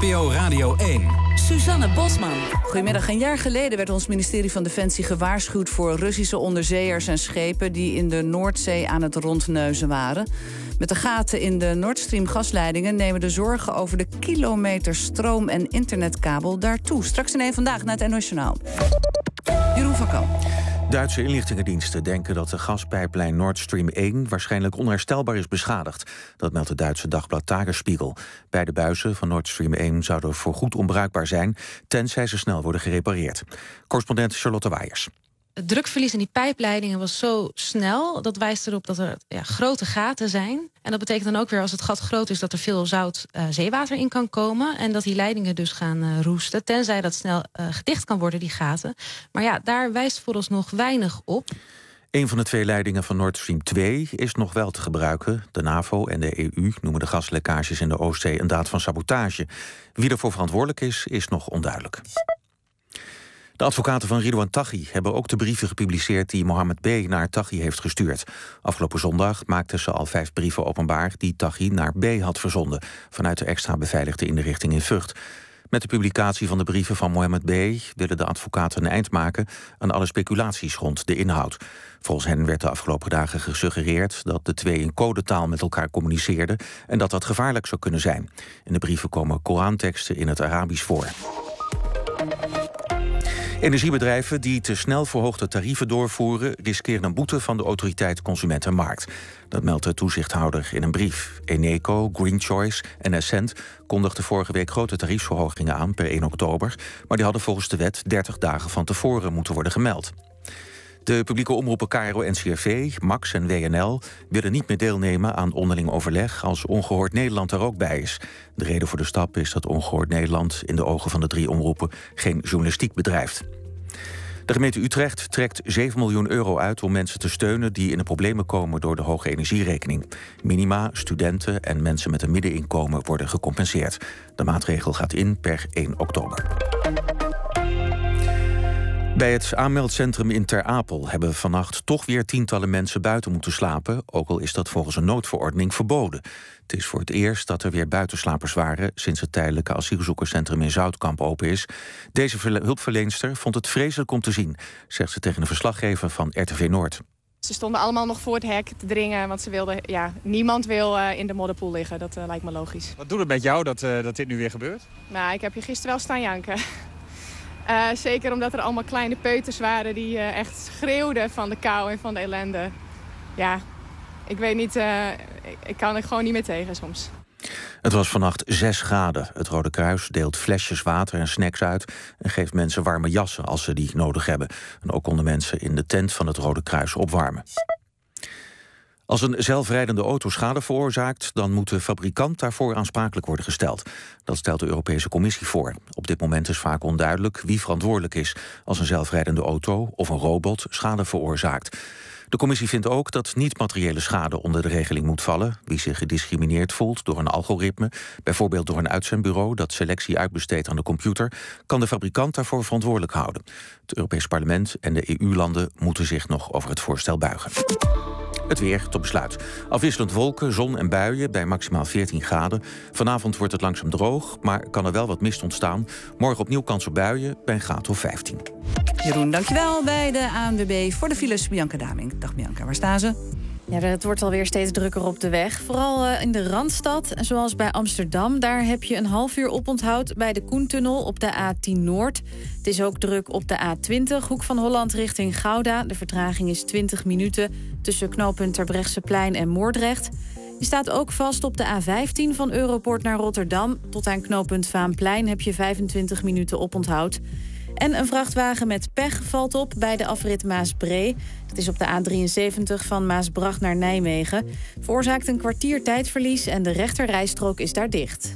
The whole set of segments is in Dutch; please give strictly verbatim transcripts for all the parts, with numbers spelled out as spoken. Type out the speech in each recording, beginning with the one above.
P O Radio één. Suzanne Bosman. Goedemiddag. Een jaar geleden werd ons ministerie van Defensie gewaarschuwd voor Russische onderzeeërs en schepen die in de Noordzee aan het rondneuzen waren. Met de gaten in de Nord Stream gasleidingen nemen de zorgen over de kilometer stroom- en internetkabel daartoe. Straks in één Vandaag naar het N O S Journaal. Jeroen van Kamp. Duitse inlichtingendiensten denken dat de gaspijplijn Nord Stream één waarschijnlijk onherstelbaar is beschadigd. Dat meldt het Duitse dagblad Tagesspiegel. Beide buizen van Nord Stream één zouden voorgoed onbruikbaar zijn, tenzij ze snel worden gerepareerd. Correspondent Charlotte Waaiers. Het drukverlies in die pijpleidingen was zo snel. Dat wijst erop dat er ja, grote gaten zijn. En dat betekent dan ook weer, als het gat groot is, dat er veel zout uh, zeewater in kan komen. En dat die leidingen dus gaan uh, roesten. Tenzij dat snel uh, gedicht kan worden, die gaten. Maar ja, daar wijst vooralsnog weinig op. Een van de twee leidingen van Nord Stream twee is nog wel te gebruiken. De NAVO en de E U noemen de gaslekkages in de Oostzee een daad van sabotage. Wie ervoor verantwoordelijk is, is nog onduidelijk. De advocaten van Ridouan Taghi hebben ook de brieven gepubliceerd die Mohammed B. naar Taghi heeft gestuurd. Afgelopen zondag maakten ze al vijf brieven openbaar die Taghi naar B. had verzonden vanuit de extra beveiligde inrichting in Vught. Met de publicatie van de brieven van Mohammed B. willen de advocaten een eind maken aan alle speculaties rond de inhoud. Volgens hen werd de afgelopen dagen gesuggereerd dat de twee in codetaal met elkaar communiceerden en dat dat gevaarlijk zou kunnen zijn. In de brieven komen Koranteksten in het Arabisch voor. Energiebedrijven die te snel verhoogde tarieven doorvoeren riskeren een boete van de autoriteit Consumentenmarkt. Dat meldt de toezichthouder in een brief. Eneco, Green Choice en Essent kondigden vorige week grote tariefsverhogingen aan per één oktober, maar die hadden volgens de wet dertig dagen van tevoren moeten worden gemeld. De publieke omroepen K R O N C R V, Max en W N L willen niet meer deelnemen aan onderling overleg als Ongehoord Nederland er ook bij is. De reden voor de stap is dat Ongehoord Nederland in de ogen van de drie omroepen geen journalistiek bedrijft. De gemeente Utrecht trekt zeven miljoen euro uit om mensen te steunen die in de problemen komen door de hoge energierekening. Minima, studenten en mensen met een middeninkomen worden gecompenseerd. De maatregel gaat in per één oktober. Bij het aanmeldcentrum in Ter Apel hebben vannacht toch weer tientallen mensen buiten moeten slapen, ook al is dat volgens een noodverordening verboden. Het is voor het eerst dat er weer buitenslapers waren sinds het tijdelijke asielzoekerscentrum in Zoutkamp open is. Deze hulpverleenster vond het vreselijk om te zien, zegt ze tegen een verslaggever van R T V Noord. Ze stonden allemaal nog voor het hek te dringen, want ze wilden, ja, niemand wil uh, in de modderpoel liggen. Dat uh, lijkt me logisch. Wat doet het met jou dat, uh, dat dit nu weer gebeurt? Nou, ik heb je gisteren wel staan janken. Uh, zeker omdat er allemaal kleine peuters waren die uh, echt schreeuwden van de kou en van de ellende. Ja, ik weet niet, uh, ik, ik kan er gewoon niet meer tegen soms. Het was vannacht zes graden. Het Rode Kruis deelt flesjes water en snacks uit en geeft mensen warme jassen als ze die nodig hebben. En ook konden mensen in de tent van het Rode Kruis opwarmen. Als een zelfrijdende auto schade veroorzaakt, dan moet de fabrikant daarvoor aansprakelijk worden gesteld. Dat stelt de Europese Commissie voor. Op dit moment is vaak onduidelijk wie verantwoordelijk is als een zelfrijdende auto of een robot schade veroorzaakt. De Commissie vindt ook dat niet-materiële schade onder de regeling moet vallen. Wie zich gediscrimineerd voelt door een algoritme, bijvoorbeeld door een uitzendbureau dat selectie uitbesteedt aan de computer, kan de fabrikant daarvoor verantwoordelijk houden. Het Europees Parlement en de E U-landen moeten zich nog over het voorstel buigen. Het weer tot besluit. Afwisselend wolken, zon en buien bij maximaal veertien graden. Vanavond wordt het langzaam droog, maar kan er wel wat mist ontstaan. Morgen opnieuw kans op buien bij een graad of vijftien. Jeroen, dankjewel bij de A N W B voor de files. Bianca Daming. Dag Bianca, waar staan ze? Ja, het wordt alweer steeds drukker op de weg. Vooral uh, in de Randstad, zoals bij Amsterdam. Daar heb je een half uur oponthoud bij de Koentunnel op de A tien Noord. Het is ook druk op de A twintig, Hoek van Holland richting Gouda. De vertraging is twintig minuten tussen knooppunt Terbrechtseplein en Moordrecht. Je staat ook vast op de A vijftien van Europoort naar Rotterdam. Tot aan knooppunt Vaanplein heb je vijfentwintig minuten oponthoud. En een vrachtwagen met pech valt op bij de afrit Maasbree. Dat is op de A drieënzeventig van Maasbracht naar Nijmegen. Veroorzaakt een kwartier tijdverlies en de rechterrijstrook is daar dicht.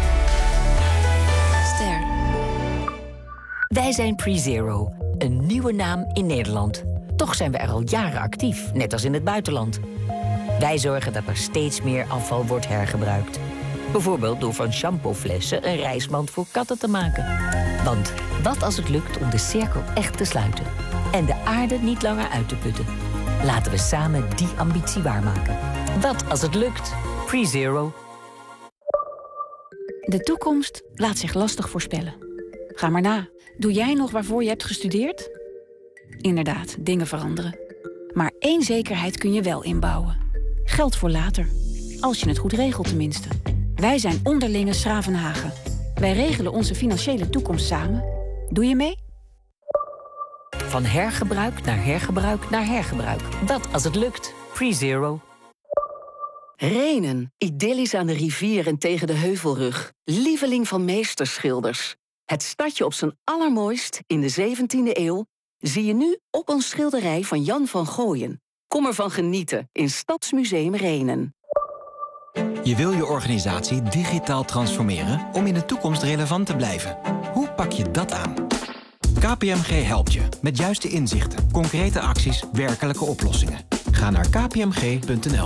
Ster. Wij zijn PreZero, een nieuwe naam in Nederland. Toch zijn we er al jaren actief, net als in het buitenland. Wij zorgen dat er steeds meer afval wordt hergebruikt. Bijvoorbeeld door van shampooflessen een reismand voor katten te maken. Want wat als het lukt om de cirkel echt te sluiten en de aarde niet langer uit te putten? Laten we samen die ambitie waarmaken. Wat als het lukt? PreZero. De toekomst laat zich lastig voorspellen. Ga maar na. Doe jij nog waarvoor je hebt gestudeerd? Inderdaad, dingen veranderen. Maar één zekerheid kun je wel inbouwen. Geld voor later. Als je het goed regelt tenminste. Wij zijn Onderlinge 's Gravenhage. Wij regelen onze financiële toekomst samen. Doe je mee? Van hergebruik naar hergebruik naar hergebruik. Dat als het lukt. PreZero. Rhenen, idyllisch aan de rivier en tegen de heuvelrug. Lieveling van meesterschilders. Het stadje op zijn allermooist in de zeventiende eeuw... zie je nu op een schilderij van Jan van Gooien. Kom ervan genieten in Stadsmuseum Rhenen. Je wil je organisatie digitaal transformeren om in de toekomst relevant te blijven. Hoe pak je dat aan? K P M G helpt je met juiste inzichten, concrete acties, werkelijke oplossingen. Ga naar k p m g punt n l.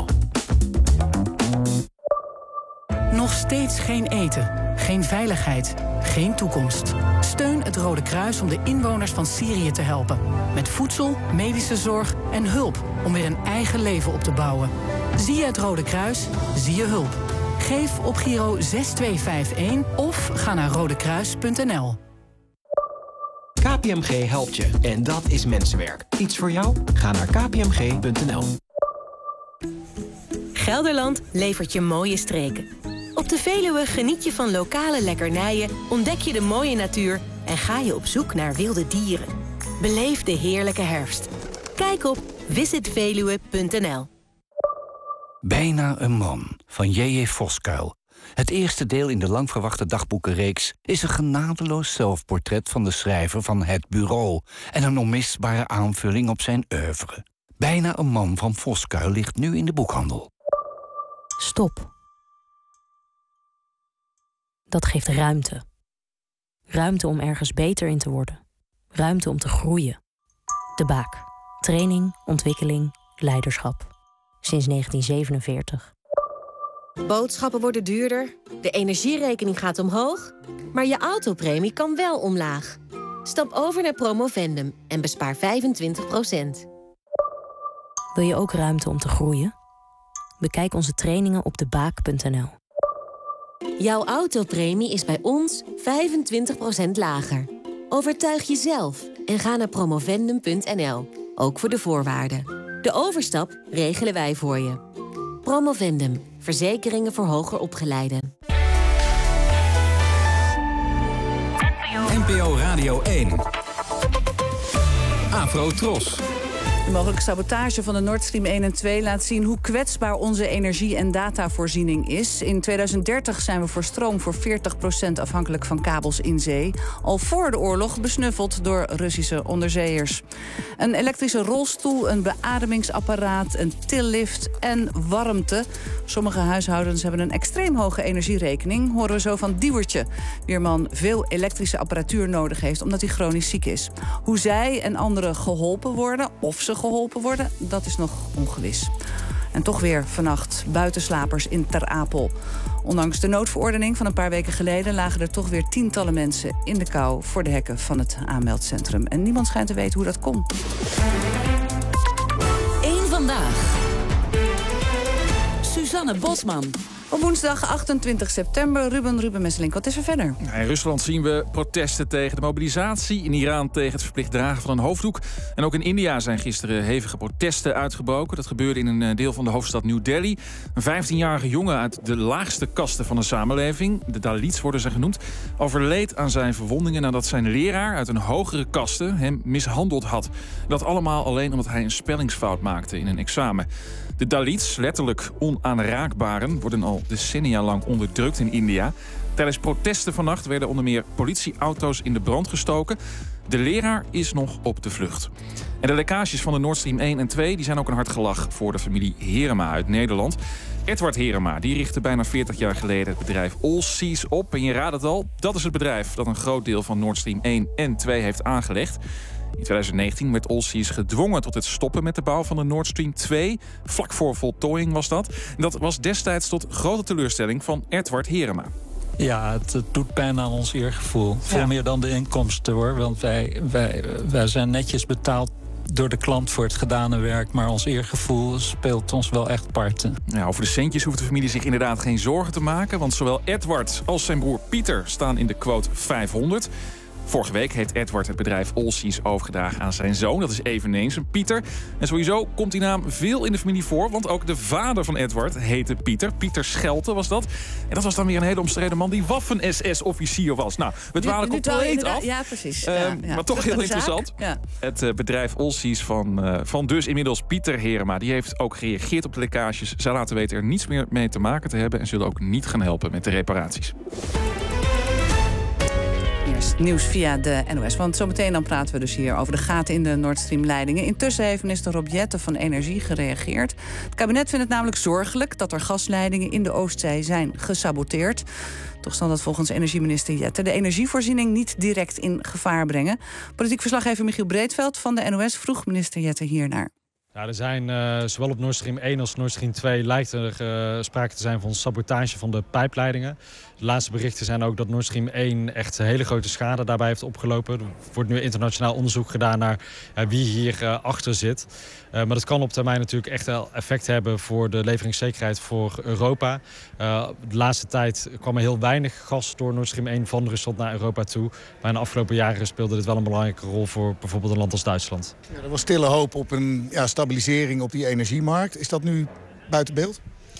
Nog steeds geen eten, geen veiligheid, geen toekomst. Steun het Rode Kruis om de inwoners van Syrië te helpen. Met voedsel, medische zorg en hulp om weer een eigen leven op te bouwen. Zie je het Rode Kruis, zie je hulp. Geef op Giro zes twee vijf een of ga naar rodekruis punt n l. K P M G helpt je en dat is mensenwerk. Iets voor jou? Ga naar k p m g punt n l. Gelderland levert je mooie streken. Op de Veluwe geniet je van lokale lekkernijen, ontdek je de mooie natuur en ga je op zoek naar wilde dieren. Beleef de heerlijke herfst. Kijk op visit veluwe punt n l. Bijna een man van J J Voskuil. Het eerste deel in de langverwachte dagboekenreeks is een genadeloos zelfportret van de schrijver van Het Bureau en een onmisbare aanvulling op zijn oeuvre. Bijna een man van Voskuil ligt nu in de boekhandel. Stop. Dat geeft ruimte. Ruimte om ergens beter in te worden. Ruimte om te groeien. De Baak. Training, ontwikkeling, leiderschap. Sinds negentien zevenenveertig. Boodschappen worden duurder, de energierekening gaat omhoog, maar je autopremie kan wel omlaag. Stap over naar Promovendum en bespaar vijfentwintig procent. Wil je ook ruimte om te groeien? Bekijk onze trainingen op de baak punt n l. Jouw autopremie is bij ons vijfentwintig procent lager. Overtuig jezelf en ga naar promovendum punt n l. Ook voor de voorwaarden. De overstap regelen wij voor je. Promovendum. Verzekeringen voor hoger opgeleiden. N P O Radio één. Afro Tros. De mogelijke sabotage van de Nord Stream één en twee laat zien hoe kwetsbaar onze energie- en datavoorziening is. In tweeduizend dertig zijn we voor stroom voor veertig procent afhankelijk van kabels in zee. Al voor de oorlog besnuffeld door Russische onderzeeërs. Een elektrische rolstoel, een beademingsapparaat, een tillift en warmte. Sommige huishoudens hebben een extreem hoge energierekening. Horen we zo van Diewertje, weerman veel elektrische apparatuur nodig heeft omdat hij chronisch ziek is. Hoe zij en anderen geholpen worden, of ze geholpen worden, dat is nog ongewis. En toch weer vannacht buitenslapers in Ter Apel. Ondanks de noodverordening van een paar weken geleden lagen er toch weer tientallen mensen in de kou voor de hekken van het aanmeldcentrum. En niemand schijnt te weten hoe dat kon. Eén vandaag. Suzanne Bosman. Op woensdag achtentwintig september, Ruben Ruben Messelink, wat is er verder? In Rusland zien we protesten tegen de mobilisatie. In Iran tegen het verplicht dragen van een hoofddoek. En ook in India zijn gisteren hevige protesten uitgebroken. Dat gebeurde in een deel van de hoofdstad New Delhi. Een vijftienjarige jongen uit de laagste kasten van de samenleving, de Dalits worden ze genoemd, overleed aan zijn verwondingen nadat zijn leraar uit een hogere kaste hem mishandeld had. Dat allemaal alleen omdat hij een spellingsfout maakte in een examen. De Dalits, letterlijk onaanraakbaren, worden al decennia lang onderdrukt in India. Tijdens protesten vannacht werden onder meer politieauto's in de brand gestoken. De leraar is nog op de vlucht. En de lekkages van de Nord Stream één en twee die zijn ook een hard gelach voor de familie Herema uit Nederland. Edward Herema die richtte bijna veertig jaar geleden het bedrijf Allseas op. En je raadt het al, dat is het bedrijf dat een groot deel van Nord Stream één en twee heeft aangelegd. In tweeduizend negentien werd Allseas gedwongen tot het stoppen met de bouw van de Nord Stream twee. Vlak voor voltooiing was dat. En dat was destijds tot grote teleurstelling van Edward Herema. Ja, het, het doet pijn aan ons eergevoel. Veel ja. meer dan de inkomsten, hoor. Want wij, wij, wij zijn netjes betaald door de klant voor het gedane werk, maar ons eergevoel speelt ons wel echt parten. Ja, over de centjes hoeft de familie zich inderdaad geen zorgen te maken, want zowel Edward als zijn broer Pieter staan in de quote vijfhonderd. Vorige week heeft Edward het bedrijf Allseas overgedragen aan zijn zoon. Dat is eveneens een Pieter. En sowieso komt die naam veel in de familie voor, want ook de vader van Edward heette Pieter. Pieter Schelte was dat. En dat was dan weer een hele omstreden man die Waffen-S S-officier was. Nou, we dwalen compleet af. Ja, precies. Uh, ja, ja. Maar toch heel interessant. Ja. Het uh, bedrijf Allseas van, uh, van dus inmiddels Pieter Herema, die heeft ook gereageerd op de lekkages. Zij laten weten er niets meer mee te maken te hebben en zullen ook niet gaan helpen met de reparaties. Eerst nieuws via de N O S, want zometeen dan praten we dus hier over de gaten in de Nord Stream-leidingen. Intussen heeft minister Rob Jetten van Energie gereageerd. Het kabinet vindt het namelijk zorgelijk dat er gasleidingen in de Oostzee zijn gesaboteerd. Toch zal dat volgens energieminister Jetten de energievoorziening niet direct in gevaar brengen. Politiek verslaggever Michiel Breedveld van de N O S vroeg minister Jetten hiernaar. Ja, er zijn uh, zowel op Nord Stream één als Nord Stream twee lijkt er uh, sprake te zijn van sabotage van de pijpleidingen. De laatste berichten zijn ook dat Nord Stream één echt hele grote schade daarbij heeft opgelopen. Er wordt nu internationaal onderzoek gedaan naar uh, wie hier uh, achter zit. Uh, maar dat kan op termijn natuurlijk echt wel effect hebben voor de leveringszekerheid voor Europa. Uh, de laatste tijd kwam er heel weinig gas door Nord Stream één van Rusland naar Europa toe. Maar in de afgelopen jaren speelde dit wel een belangrijke rol voor bijvoorbeeld een land als Duitsland. Ja, er was stille hoop op een ja, stabilisering op die energiemarkt. Is dat nu buiten beeld?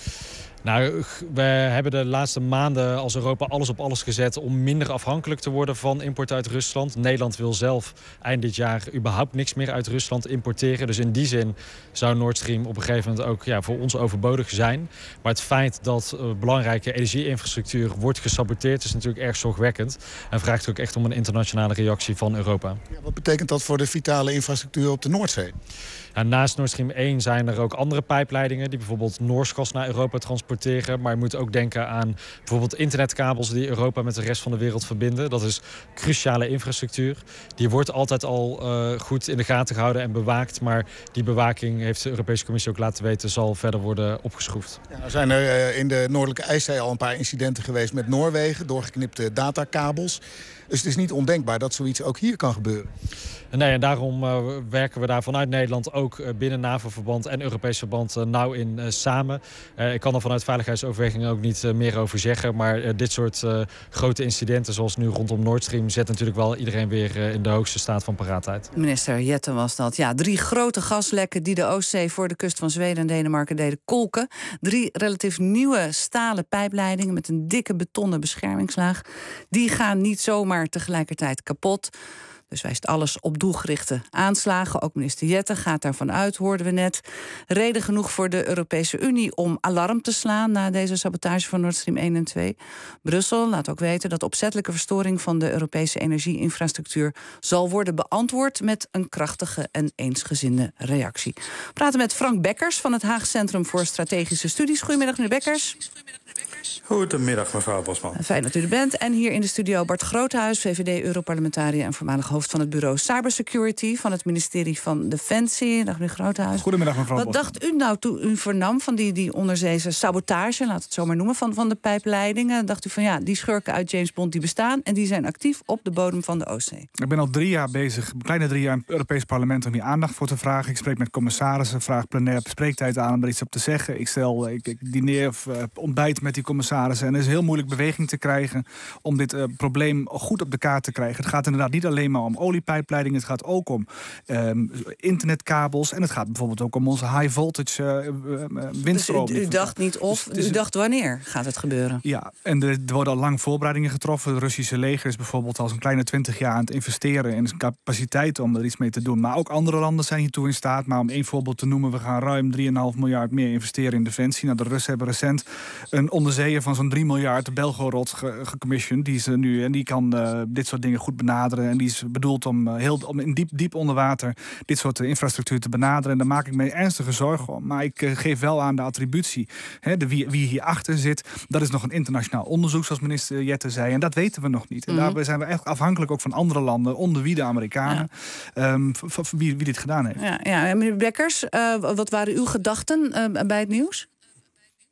Nou, we hebben de laatste maanden als Europa alles op alles gezet om minder afhankelijk te worden van import uit Rusland. Nederland wil zelf eind dit jaar überhaupt niks meer uit Rusland importeren. Dus in die zin zou Nord Stream op een gegeven moment ook ja, voor ons overbodig zijn. Maar het feit dat uh, belangrijke energieinfrastructuur wordt gesaboteerd is natuurlijk erg zorgwekkend. En vraagt ook echt om een internationale reactie van Europa. Ja, wat betekent dat voor de vitale infrastructuur op de Noordzee? Ja, naast Nord Stream één zijn er ook andere pijpleidingen die bijvoorbeeld Noors gas naar Europa transporteren. Maar je moet ook denken aan bijvoorbeeld internetkabels die Europa met de rest van de wereld verbinden. Dat is cruciale infrastructuur. Die wordt altijd al uh, goed in de gaten gehouden en bewaakt. Maar die bewaking, heeft de Europese Commissie ook laten weten, zal verder worden opgeschroefd. Ja, er zijn er uh, in de Noordelijke IJszee al een paar incidenten geweest met Noorwegen. Doorgeknipte datakabels. Dus het is niet ondenkbaar dat zoiets ook hier kan gebeuren. Nee, en daarom uh, werken we daar vanuit Nederland ook uh, binnen NAVO-verband en Europees verband uh, nauw in uh, samen. Uh, ik kan er vanuit veiligheidsoverwegingen ook niet uh, meer over zeggen. Maar uh, dit soort uh, grote incidenten zoals nu rondom Nord Stream zet natuurlijk wel iedereen weer uh, in de hoogste staat van paraatheid. Minister Jetten was dat. Ja, drie grote gaslekken die de Oostzee voor de kust van Zweden en Denemarken deden kolken. Drie relatief nieuwe stalen pijpleidingen met een dikke betonnen beschermingslaag. Die gaan niet zomaar tegelijkertijd kapot. Dus wijst alles op doelgerichte aanslagen. Ook minister Jetten gaat daarvan uit, hoorden we net. Reden genoeg voor de Europese Unie om alarm te slaan na deze sabotage van Nord Stream één en twee. Brussel laat ook weten dat opzettelijke verstoring van de Europese energieinfrastructuur zal worden beantwoord met een krachtige en eensgezinde reactie. We praten met Frank Bekkers van het Haag Centrum voor Strategische Studies. Goedemiddag, meneer Bekkers. Goedemiddag, mevrouw Bosman. Fijn dat u er bent. En hier in de studio Bart Groothuis, V V D-Europarlementariër en voormalig hoofd van het bureau Cybersecurity van het ministerie van Defensie. Dag meneer Groothuis. Goedemiddag, mevrouw Wat Bosman. dacht u nou toen u vernam van die, die onderzeese sabotage, laat het zo maar noemen, van, van de pijpleidingen? Dacht u van ja, die schurken uit James Bond die bestaan en die zijn actief op de bodem van de Oostzee? Ik ben al drie jaar bezig, bijna drie jaar in het Europees Parlement om hier aandacht voor te vragen. Ik spreek met commissarissen, vraag plenair spreektijd aan om er iets op te zeggen. Ik stel, ik, ik dineer of uh, ontbijt met die commissarissen. En het is heel moeilijk beweging te krijgen om dit uh, probleem goed op de kaart te krijgen. Het gaat inderdaad niet alleen maar om oliepijpleidingen. Het gaat ook om um, internetkabels. En het gaat bijvoorbeeld ook om onze high voltage uh, uh, windstroom. Dus u, u dacht niet of, dus, dus u dacht wanneer gaat het gebeuren? Ja, en er, er worden al lang voorbereidingen getroffen. Het Russische leger is bijvoorbeeld al zo'n kleine twintig jaar aan het investeren in zijn capaciteit om er iets mee te doen. Maar ook andere landen zijn hiertoe in staat. Maar om één voorbeeld te noemen, we gaan ruim drie komma vijf miljard meer investeren in defensie. Nou, de Russen hebben recent een onderzeeër van zo'n drie miljard, de Belgorod, gecommissioned. Die is nu en die kan uh, dit soort dingen goed benaderen. En die is bedoeld om, uh, heel, om in diep, diep onder water dit soort uh, infrastructuur te benaderen. En daar maak ik me ernstige zorgen om. Maar ik uh, geef wel aan de attributie. Hè, de wie, wie hierachter zit, dat is nog een internationaal onderzoek, zoals minister Jetten zei. En dat weten we nog niet. En Mm-hmm. daarbij zijn we echt afhankelijk ook van andere landen, onder wie de Amerikanen, ja. um, v- v- wie, wie dit gedaan heeft. Ja, ja. Meneer Bekkers, uh, wat waren uw gedachten uh, bij het nieuws?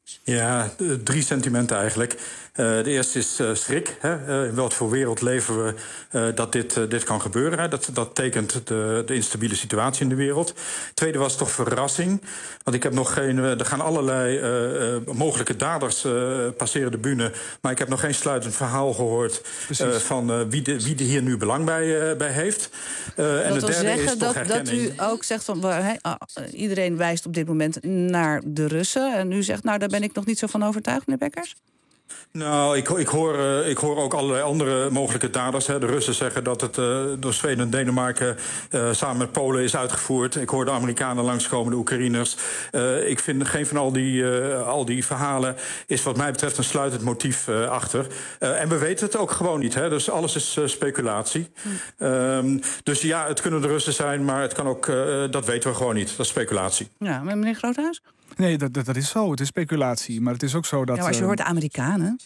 Ja, drie sentimenten eigenlijk. Uh, de eerste is uh, schrik. Hè? Uh, in wat voor wereld leven we uh, dat dit, uh, dit kan gebeuren? Hè? Dat, dat tekent de, de instabiele situatie in de wereld. Tweede was toch verrassing. Want ik heb nog geen... Uh, er gaan allerlei uh, uh, mogelijke daders uh, passeren de bühne. Maar ik heb nog geen sluitend verhaal gehoord uh, van uh, wie, de, wie er hier nu belang bij, uh, bij heeft. Uh, en dat de wil derde zeggen is toch dat, dat u ook zegt van... Uh, iedereen wijst op dit moment naar de Russen. En u zegt, nou, daar ben ik nog niet zo van overtuigd, meneer Bekkers? Nou, ik, ik, hoor, uh, ik hoor ook allerlei andere mogelijke daders. Hè. De Russen zeggen dat het uh, door Zweden en Denemarken uh, samen met Polen is uitgevoerd. Ik hoor de Amerikanen langskomen, de Oekraïners. Uh, ik vind geen van al die, uh, al die verhalen is wat mij betreft een sluitend motief uh, achter. Uh, en we weten het ook gewoon niet. Hè. Dus alles is uh, speculatie. Hm. Um, dus ja, het kunnen de Russen zijn, maar het kan ook, uh, dat weten we gewoon niet. Dat is speculatie. Ja, maar meneer Groothuis? Nee, dat, dat, dat is zo. Het is speculatie. Maar het is ook zo dat... Ja, maar als je hoort de Amerikanen...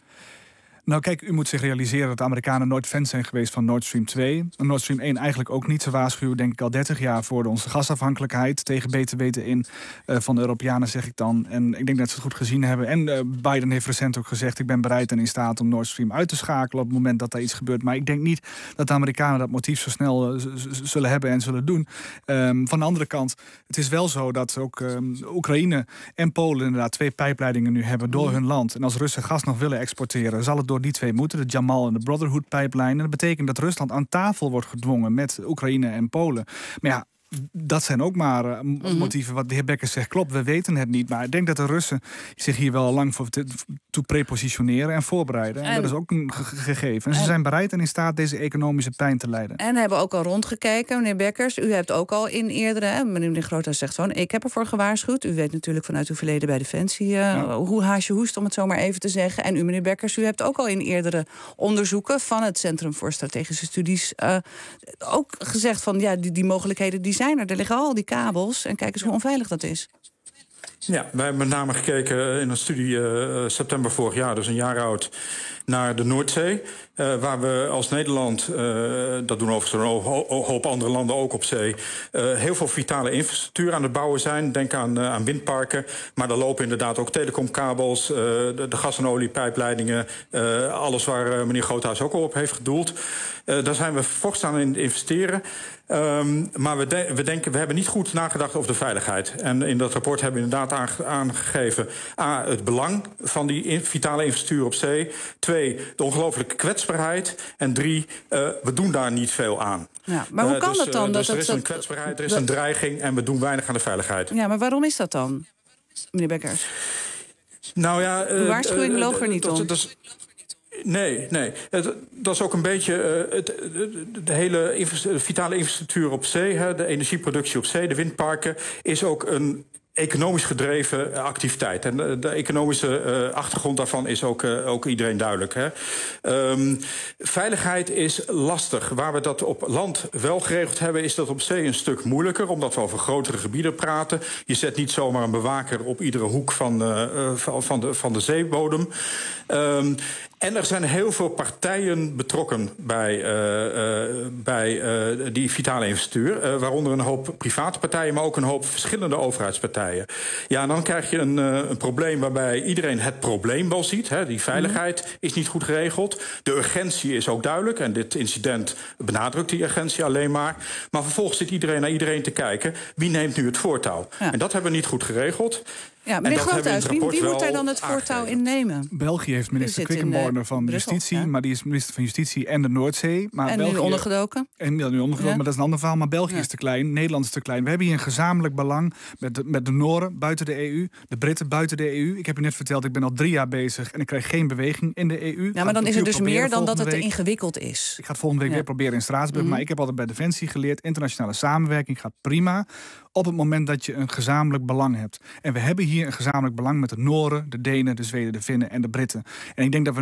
Nou kijk, u moet zich realiseren dat de Amerikanen nooit fans zijn geweest van Nord Stream twee. En Nord Stream één eigenlijk ook niet. Ze waarschuwen denk ik al dertig jaar voor onze gasafhankelijkheid. Tegen beter weten in uh, van de Europeanen, zeg ik dan. En ik denk dat ze het goed gezien hebben. En uh, Biden heeft recent ook gezegd... ik ben bereid en in staat om Nord Stream uit te schakelen... op het moment dat er iets gebeurt. Maar ik denk niet dat de Amerikanen dat motief zo snel uh, z- zullen hebben en zullen doen. Um, van de andere kant, het is wel zo dat ook um, Oekraïne en Polen... inderdaad twee pijpleidingen nu hebben door hun land. En als Russen gas nog willen exporteren... zal het door die twee moeten, de Jamal en de Brotherhood-pijplijn. En dat betekent dat Rusland aan tafel wordt gedwongen met Oekraïne en Polen. Maar ja, dat zijn ook maar uh, mm-hmm. motieven. Wat de heer Bekkers zegt klopt, we weten het niet. Maar ik denk dat de Russen zich hier wel lang voor te, toe prepositioneren en voorbereiden. En, en dat is ook een ge- gegeven. En ze en, zijn bereid en in staat deze economische pijn te leiden. En hebben ook al rondgekeken, meneer Bekkers. U hebt ook al in eerdere, hè, meneer Groothuis zegt van... ik heb ervoor gewaarschuwd. U weet natuurlijk vanuit uw verleden bij Defensie... Uh, ja. hoe haasje hoest, om het zo maar even te zeggen. En u, meneer Bekkers, u hebt ook al in eerdere onderzoeken... van het Centrum voor Strategische Studies... Uh, ook gezegd van, ja, die, die mogelijkheden... die zijn er. Er liggen al die kabels. En kijk eens hoe onveilig dat is. Ja, wij hebben met name gekeken in een studie uh, september vorig jaar, dus een jaar oud, naar de Noordzee. Uh, waar we als Nederland, uh, dat doen overigens een hoop andere landen ook op zee, uh, heel veel vitale infrastructuur aan het bouwen zijn. Denk aan, uh, aan windparken, maar daar lopen inderdaad ook telecomkabels, uh, de, de gas- en oliepijpleidingen, uh, alles waar uh, meneer Groothuis ook al op heeft gedoeld. Uh, daar zijn we fors aan in investeren. Um, maar we, de- we denken, we hebben niet goed nagedacht over de veiligheid. En in dat rapport hebben we inderdaad aange- aangegeven... A, het belang van die in- vitale infrastructuur op zee. Twee, de ongelooflijke kwetsbaarheid. En drie, uh, we doen daar niet veel aan. Ja, maar hoe kan uh, dus, dat dan? Uh, dat dus er is dat, een kwetsbaarheid, er is dat, een dreiging... en we doen weinig aan de veiligheid. Ja, maar waarom is dat dan, meneer Bekkers? Nou ja... Uh, de waarschuwing uh, loog er niet dat, om. Dat, Nee, nee. Het, dat is ook een beetje uh, het, de, de hele infra- vitale infrastructuur op zee... Hè, de energieproductie op zee, de windparken... is ook een economisch gedreven activiteit. En de, de economische uh, achtergrond daarvan is ook, uh, ook iedereen duidelijk. Hè. Um, veiligheid is lastig. Waar we dat op land wel geregeld hebben... is dat op zee een stuk moeilijker... omdat we over grotere gebieden praten. Je zet niet zomaar een bewaker op iedere hoek van, uh, van, de, van de zeebodem. Um, En er zijn heel veel partijen betrokken bij, uh, uh, bij uh, die vitale infrastructuur. Uh, waaronder een hoop private partijen, maar ook een hoop verschillende overheidspartijen. Ja, en dan krijg je een, uh, een probleem waarbij iedereen het probleem wel ziet. Hè. Die veiligheid mm. is niet goed geregeld. De urgentie is ook duidelijk. En dit incident benadrukt die urgentie alleen maar. Maar vervolgens zit iedereen naar iedereen te kijken. Wie neemt nu het voortouw? Ja. En dat hebben we niet goed geregeld. Ja, meneer Groothuis, wie, wie moet daar dan het voortouw in nemen? België heeft minister Quickenborne van Brussel, Justitie, ja? maar die is minister van Justitie en de Noordzee. Maar en België, nu ondergedoken? En nu ondergedoken, ja? maar dat is een ander verhaal. Maar België ja. is te klein, Nederland is te klein. We hebben hier een gezamenlijk belang met de, met de Noren buiten de E U, de Britten buiten de E U. Ik heb u net verteld, ik ben al drie jaar bezig en ik krijg geen beweging in de E U. Ja, maar dan is het dus meer dan dat het week. ingewikkeld is. Ik ga het volgende week ja. weer proberen in Straatsburg. Mm-hmm. Maar ik heb altijd bij Defensie geleerd, internationale samenwerking gaat prima op het moment dat je een gezamenlijk belang hebt. En we hebben hier een gezamenlijk belang met de Noren, de Denen, de Zweden, de Finnen en de Britten. En ik denk dat we nu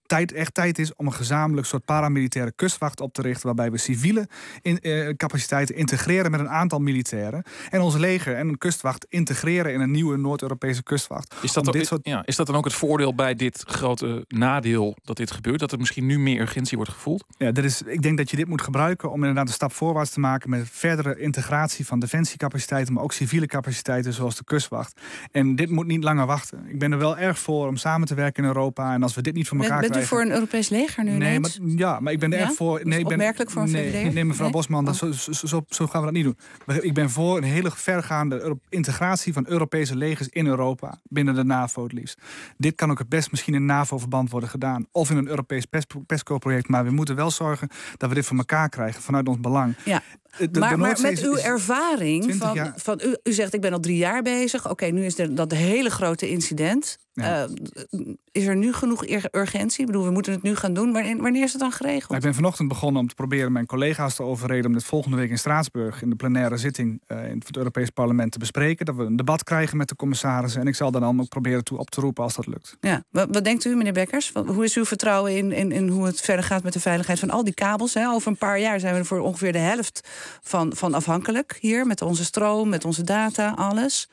tijd, echt tijd is om een gezamenlijk soort paramilitaire kustwacht op te richten, waarbij we civiele in, uh, capaciteiten integreren met een aantal militairen. En ons leger en een kustwacht integreren in een nieuwe Noord-Europese kustwacht. Is dat, dan, dit soort... ja, is dat dan ook het voordeel bij dit grote nadeel dat dit gebeurt? Dat er misschien nu meer urgentie wordt gevoeld? Ja, dat is, ik denk dat je dit moet gebruiken om inderdaad een stap voorwaarts te maken met verdere integratie van defensiecapaciteiten, maar ook civiele capaciteiten zoals de kustwacht. En dit moet niet langer wachten. Ik ben er wel erg voor om samen te werken in Europa. En als we dit niet voor elkaar Bent, krijgen... bent u voor een Europees leger nu? Nee, maar, ja, maar ik ben er ja? erg voor... Nee, ik ben, opmerkelijk voor een nee, V V D? nee, mevrouw nee? Bosman, dat, zo, zo, zo, zo gaan we dat niet doen. Ik ben voor een hele vergaande integratie van Europese legers in Europa. Binnen de NAVO het liefst. Dit kan ook het best misschien in NAVO-verband worden gedaan. Of in een Europees PESCO-project. Maar we moeten wel zorgen dat we dit voor elkaar krijgen vanuit ons belang. Ja. De, de maar, maar Noordzee met uw ervaring, van, van, u, u zegt ik ben al drie jaar bezig. Oké, okay, nu is er dat hele grote incident. Ja. Uh, is er nu genoeg urgentie? Ik bedoel, we moeten het nu gaan doen. Wanneer, wanneer is het dan geregeld? Nou, ik ben vanochtend begonnen om te proberen mijn collega's te overreden om dit volgende week in Straatsburg in de plenaire zitting uh, in het Europees Parlement te bespreken. Dat we een debat krijgen met de commissarissen. En ik zal dan ook proberen toe op te roepen als dat lukt. Ja. Wat, wat denkt u, meneer Bekkers? Hoe is uw vertrouwen in, in, in hoe het verder gaat met de veiligheid van al die kabels? Hè? Over een paar jaar zijn we er voor ongeveer de helft van, van afhankelijk hier. Met onze stroom, met onze data, alles.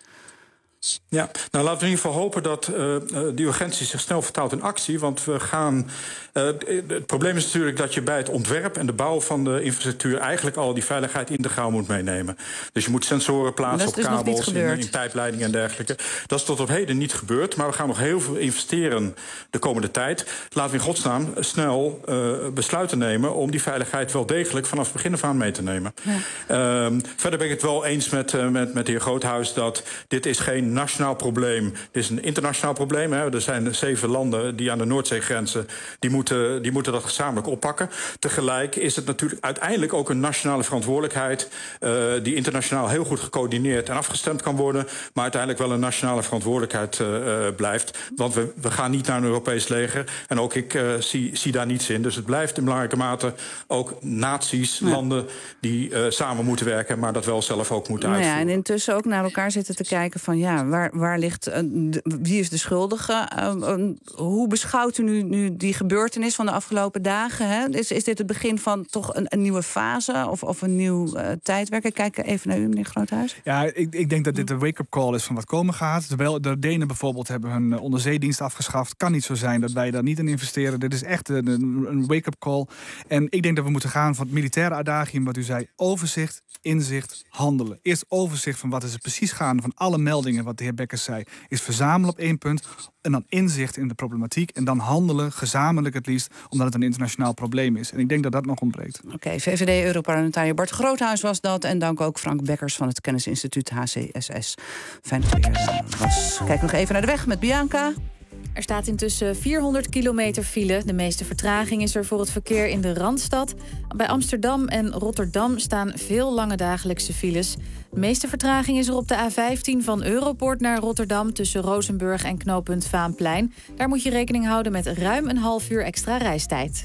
Ja, nou laten we in ieder geval hopen dat uh, die urgentie zich snel vertaalt in actie. Want we gaan. Uh, het probleem is natuurlijk dat je bij het ontwerp en de bouw van de infrastructuur eigenlijk al die veiligheid integraal moet meenemen. Dus je moet sensoren plaatsen op dus kabels, in, in pijpleidingen en dergelijke. Dat is tot op heden niet gebeurd. Maar we gaan nog heel veel investeren de komende tijd. Laten we in godsnaam snel uh, besluiten nemen om die veiligheid wel degelijk vanaf het begin af aan mee te nemen. Ja. Uh, verder ben ik het wel eens met, uh, met, met de heer Groothuis dat dit is geen nationaal probleem. Dit is een internationaal probleem. Hè. Er zijn zeven landen die aan de Noordzee grenzen. Die moeten, die moeten dat gezamenlijk oppakken. Tegelijk is het natuurlijk uiteindelijk ook een nationale verantwoordelijkheid Uh, die internationaal heel goed gecoördineerd en afgestemd kan worden. Maar uiteindelijk wel een nationale verantwoordelijkheid uh, uh, blijft. Want we, we gaan niet naar een Europees leger. En ook ik uh, zie, zie daar niets in. Dus het blijft in belangrijke mate ook naties, ja. landen die uh, samen moeten werken. Maar dat wel zelf ook moeten nou uitvoeren. Ja, en intussen ook naar elkaar zitten te kijken van ja, waar, waar ligt, uh, de, wie is de schuldige? Uh, uh, hoe beschouwt u nu, nu die gebeurtenis van de afgelopen dagen? Hè? Is, is dit het begin van toch een, een nieuwe fase of, of een nieuw uh, tijdwerk? Ik kijk even naar u, meneer Groothuis. Ja, ik, ik denk dat dit een wake-up call is van wat komen gaat. Terwijl de Denen bijvoorbeeld hebben hun onderzeedienst afgeschaft. Het kan niet zo zijn dat wij daar niet in investeren. Dit is echt een, een wake-up call. En ik denk dat we moeten gaan van het militaire adagium, wat u zei, overzicht, inzicht, handelen. Eerst overzicht van wat is er precies gaande van alle meldingen, wat de heer Bekkers zei, is verzamelen op één punt. En dan inzicht in de problematiek. En dan handelen, gezamenlijk het liefst, omdat het een internationaal probleem is. En ik denk dat dat nog ontbreekt. Oké, okay, V V D-Europarlementariër Bart Groothuis was dat. En dank ook Frank Bekkers van het Kennisinstituut H C S S. Fijn dat u hier was. Kijk nog even naar de weg met Bianca. Er staat intussen vierhonderd kilometer file. De meeste vertraging is er voor het verkeer in de Randstad. Bij Amsterdam en Rotterdam staan veel lange dagelijkse files. De meeste vertraging is er op de A vijftien van Europoort naar Rotterdam tussen Rozenburg en knooppunt Vaanplein. Daar moet je rekening houden met ruim een half uur extra reistijd.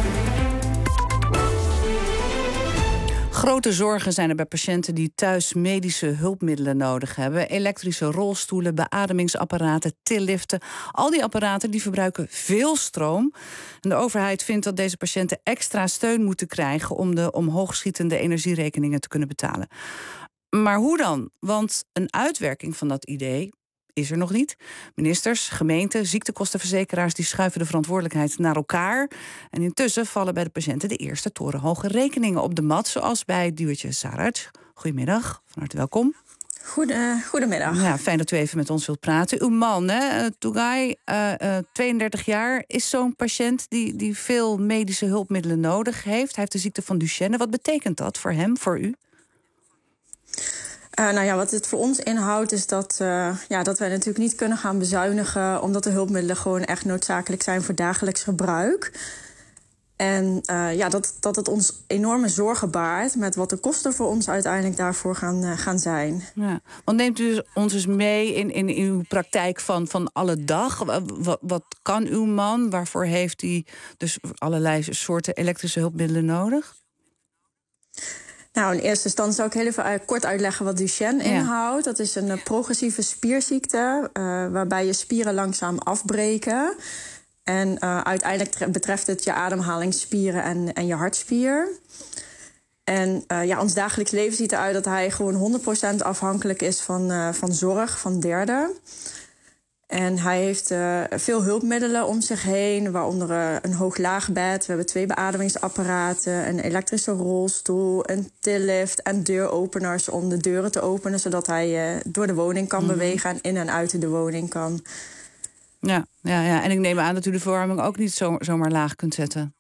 Grote zorgen zijn er bij patiënten die thuis medische hulpmiddelen nodig hebben. Elektrische rolstoelen, beademingsapparaten, tilliften. Al die apparaten die verbruiken veel stroom. En de overheid vindt dat deze patiënten extra steun moeten krijgen om de omhoogschietende energierekeningen te kunnen betalen. Maar hoe dan? Want een uitwerking van dat idee is er nog niet. Ministers, gemeenten, ziektekostenverzekeraars die schuiven de verantwoordelijkheid naar elkaar. En intussen vallen bij de patiënten de eerste torenhoge rekeningen op de mat, zoals bij Duwtje Saraj. Goedemiddag, van harte welkom. Goede, goedemiddag. Ja, fijn dat u even met ons wilt praten. Uw man, hè, Tugay, uh, uh, tweeëndertig jaar, is zo'n patiënt die, die veel medische hulpmiddelen nodig heeft. Hij heeft de ziekte van Duchenne. Wat betekent dat voor hem, voor u? Uh, nou ja, wat het voor ons inhoudt is dat, uh, ja, dat wij natuurlijk niet kunnen gaan bezuinigen, omdat de hulpmiddelen gewoon echt noodzakelijk zijn voor dagelijks gebruik. En uh, ja, dat, dat het ons enorme zorgen baart met wat de kosten voor ons uiteindelijk daarvoor gaan, uh, gaan zijn. Ja. Want neemt u ons eens mee in, in uw praktijk van, van alle dag? Wat, wat kan uw man? Waarvoor heeft hij dus allerlei soorten elektrische hulpmiddelen nodig? Nou, in eerste instantie zou ik heel even kort uitleggen wat Duchenne ja. inhoudt. Dat is een uh, progressieve spierziekte, uh, waarbij je spieren langzaam afbreken. En uh, uiteindelijk betreft het je ademhalingsspieren en, en je hartspier. En uh, ja, ons dagelijks leven ziet eruit dat hij gewoon honderd procent afhankelijk is van, uh, van zorg, van derden. En hij heeft uh, veel hulpmiddelen om zich heen, waaronder uh, een hoog-laag bed. We hebben twee beademingsapparaten, een elektrische rolstoel, een tillift en deuropeners om de deuren te openen, zodat hij uh, door de woning kan mm-hmm. bewegen en in en uit de woning kan. Ja, ja, ja, en ik neem aan dat u de verwarming ook niet zo, zomaar laag kunt zetten.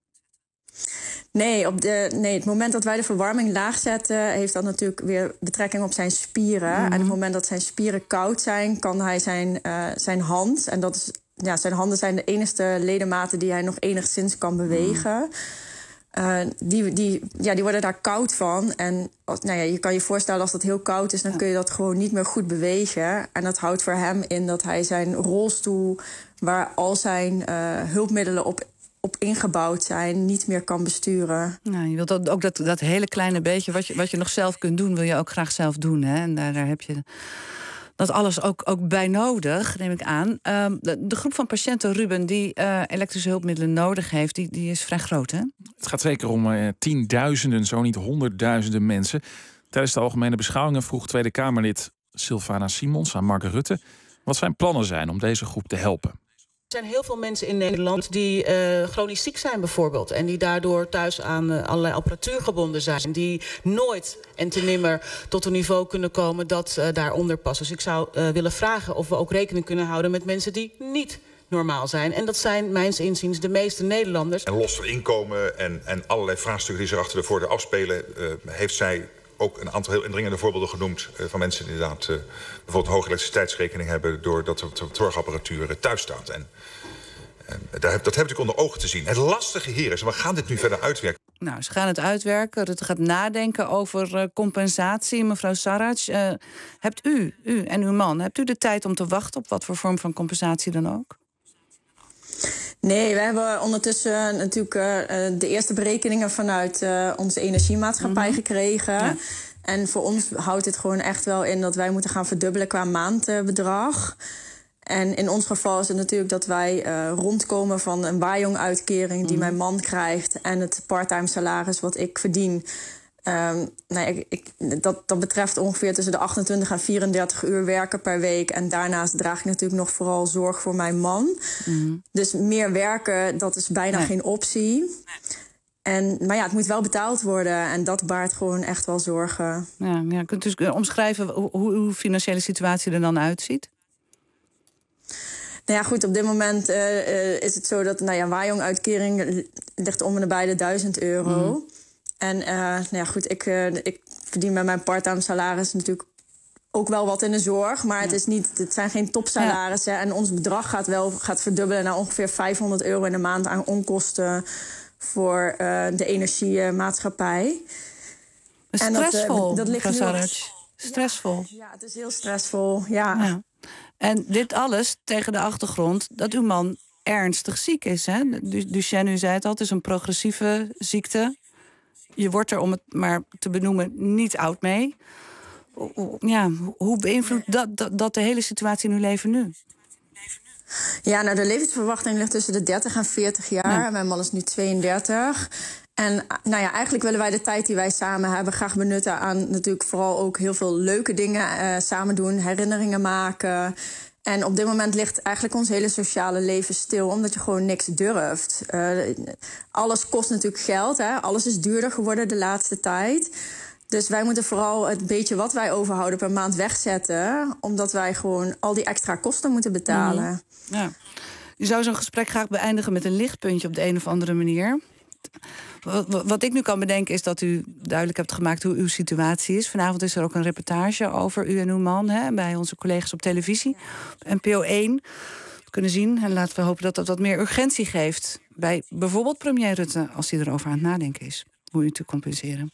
Nee, op de, nee, het moment dat wij de verwarming laag zetten, heeft dat natuurlijk weer betrekking op zijn spieren. Mm-hmm. En op het moment dat zijn spieren koud zijn, kan hij zijn, uh, zijn hand, en dat is, ja, zijn handen zijn de enige ledematen die hij nog enigszins kan bewegen. Uh, die, die, ja, die worden daar koud van. En als, nou ja, je kan je voorstellen, als dat heel koud is, dan kun je dat gewoon niet meer goed bewegen. En dat houdt voor hem in dat hij zijn rolstoel, waar al zijn uh, hulpmiddelen op op ingebouwd zijn, niet meer kan besturen. Nou, je wilt ook dat, dat hele kleine beetje wat je, wat je nog zelf kunt doen, wil je ook graag zelf doen. Hè? En daar, daar heb je dat alles ook, ook bij nodig, neem ik aan. Um, de, de groep van patiënten, Ruben, die uh, elektrische hulpmiddelen nodig heeft, die, die is vrij groot, hè? Het gaat zeker om uh, tienduizenden, zo niet honderdduizenden mensen. Tijdens de algemene beschouwingen vroeg Tweede Kamerlid Sylvana Simons aan Mark Rutte wat zijn plannen zijn om deze groep te helpen. Er zijn heel veel mensen in Nederland die uh, chronisch ziek zijn bijvoorbeeld. En die daardoor thuis aan uh, allerlei apparatuur gebonden zijn. Die nooit en te nimmer tot een niveau kunnen komen dat uh, daaronder past. Dus ik zou uh, willen vragen of we ook rekening kunnen houden met mensen die niet normaal zijn. En dat zijn mijns inziens de meeste Nederlanders. En los van inkomen en, en allerlei vraagstukken die zich achter de voordeur afspelen, uh, heeft zij ook een aantal heel indringende voorbeelden genoemd uh, van mensen die inderdaad uh, bijvoorbeeld een hoge elektriciteitsrekening hebben doordat de zorgapparatuur uh, thuis staat. En uh, dat heb ik natuurlijk onder ogen te zien. Het lastige hier is, we gaan dit nu verder uitwerken. Nou, ze gaan het uitwerken. Rutte gaat nadenken over uh, compensatie. Mevrouw Sarraj, uh, hebt u, u en uw man, hebt u de tijd om te wachten op wat voor vorm van compensatie dan ook? Nee, we hebben ondertussen natuurlijk uh, de eerste berekeningen vanuit uh, onze energiemaatschappij mm-hmm. gekregen. Ja. En voor ons houdt dit gewoon echt wel in dat wij moeten gaan verdubbelen qua maandbedrag. En in ons geval is het natuurlijk dat wij uh, rondkomen van een Wajong-uitkering die mm-hmm. mijn man krijgt en het parttime salaris wat ik verdien. Um, nou, ik, ik, dat, dat betreft ongeveer tussen de achtentwintig en vierendertig uur werken per week. En daarnaast draag ik natuurlijk nog vooral zorg voor mijn man. Mm-hmm. Dus meer werken, dat is bijna nee. geen optie. Nee. En, maar ja, het moet wel betaald worden. En dat baart gewoon echt wel zorgen. Ja, ja, kunt u dus omschrijven hoe, hoe uw financiële situatie er dan uitziet? Nou ja, goed, op dit moment uh, uh, is het zo dat nou ja, Wajong-uitkering ligt om en nabij de duizend euro. Mm-hmm. En uh, nou ja, goed, ik, uh, ik verdien met mijn parttime salaris natuurlijk ook wel wat in de zorg. Maar ja. het, is niet, het zijn geen topsalarissen. Ja. En ons bedrag gaat wel gaat verdubbelen naar ongeveer vijfhonderd euro in de maand aan onkosten voor uh, de energiemaatschappij. Stressvol, en dat, uh, dat ligt heel... Stressvol. Ja, ja, het is heel stressvol, ja. ja. En dit alles tegen de achtergrond dat uw man ernstig ziek is, hè? Duchenne, u zei het al, het is een progressieve ziekte. Je wordt er, om het maar te benoemen, niet oud mee. Ja, hoe beïnvloedt dat, dat, dat de hele situatie in uw leven nu? Ja, nou, de levensverwachting ligt tussen de dertig en veertig jaar. Ja. Mijn man is nu tweeëndertig. En nou ja, eigenlijk willen wij de tijd die wij samen hebben graag benutten aan natuurlijk vooral ook heel veel leuke dingen uh, samen doen, herinneringen maken. En op dit moment ligt eigenlijk ons hele sociale leven stil, omdat je gewoon niks durft. Uh, alles kost natuurlijk geld, hè? Alles is duurder geworden de laatste tijd. Dus wij moeten vooral het beetje wat wij overhouden per maand wegzetten, omdat wij gewoon al die extra kosten moeten betalen. Mm. Ja. Je zou zo'n gesprek graag beëindigen met een lichtpuntje op de een of andere manier. Wat ik nu kan bedenken is dat u duidelijk hebt gemaakt hoe uw situatie is. Vanavond is er ook een reportage over u en uw man, hè, bij onze collega's op televisie. Op N P O één kunnen zien. En laten we hopen dat dat wat meer urgentie geeft bij bijvoorbeeld premier Rutte, als hij erover aan het nadenken is, hoe u te compenseren.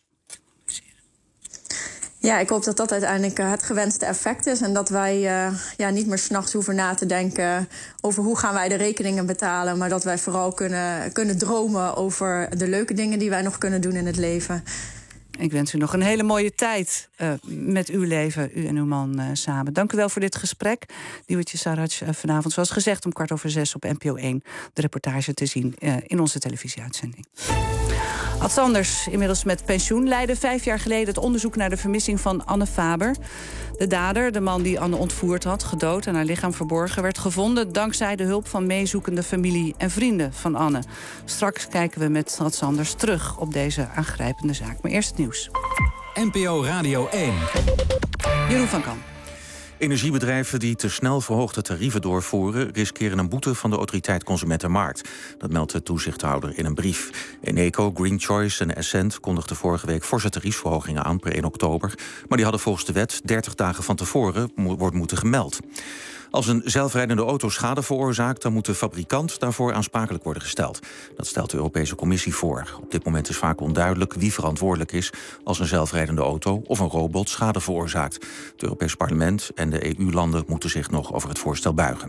Ja, ik hoop dat dat uiteindelijk het gewenste effect is. En dat wij uh, ja, niet meer 's nachts hoeven na te denken over hoe gaan wij de rekeningen betalen. Maar dat wij vooral kunnen, kunnen dromen over de leuke dingen die wij nog kunnen doen in het leven. Ik wens u nog een hele mooie tijd uh, met uw leven, u en uw man uh, samen. Dank u wel voor dit gesprek. Diewertje Sarraj, uh, vanavond, zoals gezegd, om kwart over zes op N P O één... de reportage te zien uh, in onze televisieuitzending. Ad Sanders, inmiddels met pensioen, leidde vijf jaar geleden het onderzoek naar de vermissing van Anne Faber. De dader, de man die Anne ontvoerd had, gedood en haar lichaam verborgen, werd gevonden dankzij de hulp van meezoekende familie en vrienden van Anne. Straks kijken we met Ad Sanders terug op deze aangrijpende zaak. Maar eerst het nieuws. N P O Radio één. Jeroen van Kamp. Energiebedrijven die te snel verhoogde tarieven doorvoeren riskeren een boete van de Autoriteit Consumentenmarkt. Dat meldt de toezichthouder in een brief. Eneco, Green Choice en Essent kondigden vorige week forse tariefsverhogingen aan per één oktober. Maar die hadden volgens de wet dertig dagen van tevoren mo- wordt moeten gemeld. Als een zelfrijdende auto schade veroorzaakt, dan moet de fabrikant daarvoor aansprakelijk worden gesteld. Dat stelt de Europese Commissie voor. Op dit moment is vaak onduidelijk wie verantwoordelijk is als een zelfrijdende auto of een robot schade veroorzaakt. Het Europees Parlement en de E U-landen moeten zich nog over het voorstel buigen.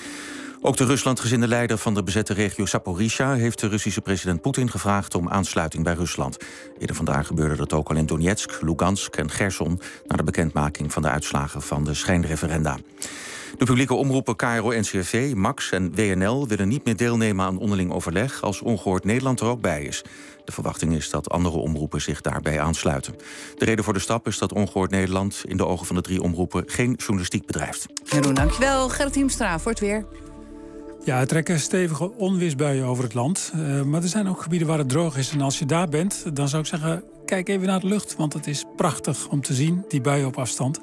Ook de Ruslandgezinde leider van de bezette regio Zaporizhzhia heeft de Russische president Poetin gevraagd om aansluiting bij Rusland. Eerder vandaag gebeurde dat ook al in Donetsk, Lugansk en Gerson na de bekendmaking van de uitslagen van de schijnreferenda. De publieke omroepen K R O N C R V, Max en W N L willen niet meer deelnemen aan onderling overleg als Ongehoord Nederland er ook bij is. De verwachting is dat andere omroepen zich daarbij aansluiten. De reden voor de stap is dat Ongehoord Nederland in de ogen van de drie omroepen geen journalistiek bedrijft. Jeroen, dankjewel. Gerrit Hiemstra voor het weer. Ja, er trekken stevige onweersbuien over het land. Uh, maar er zijn ook gebieden waar het droog is. En als je daar bent, dan zou ik zeggen, kijk even naar de lucht. Want het is prachtig om te zien, die buien op afstand.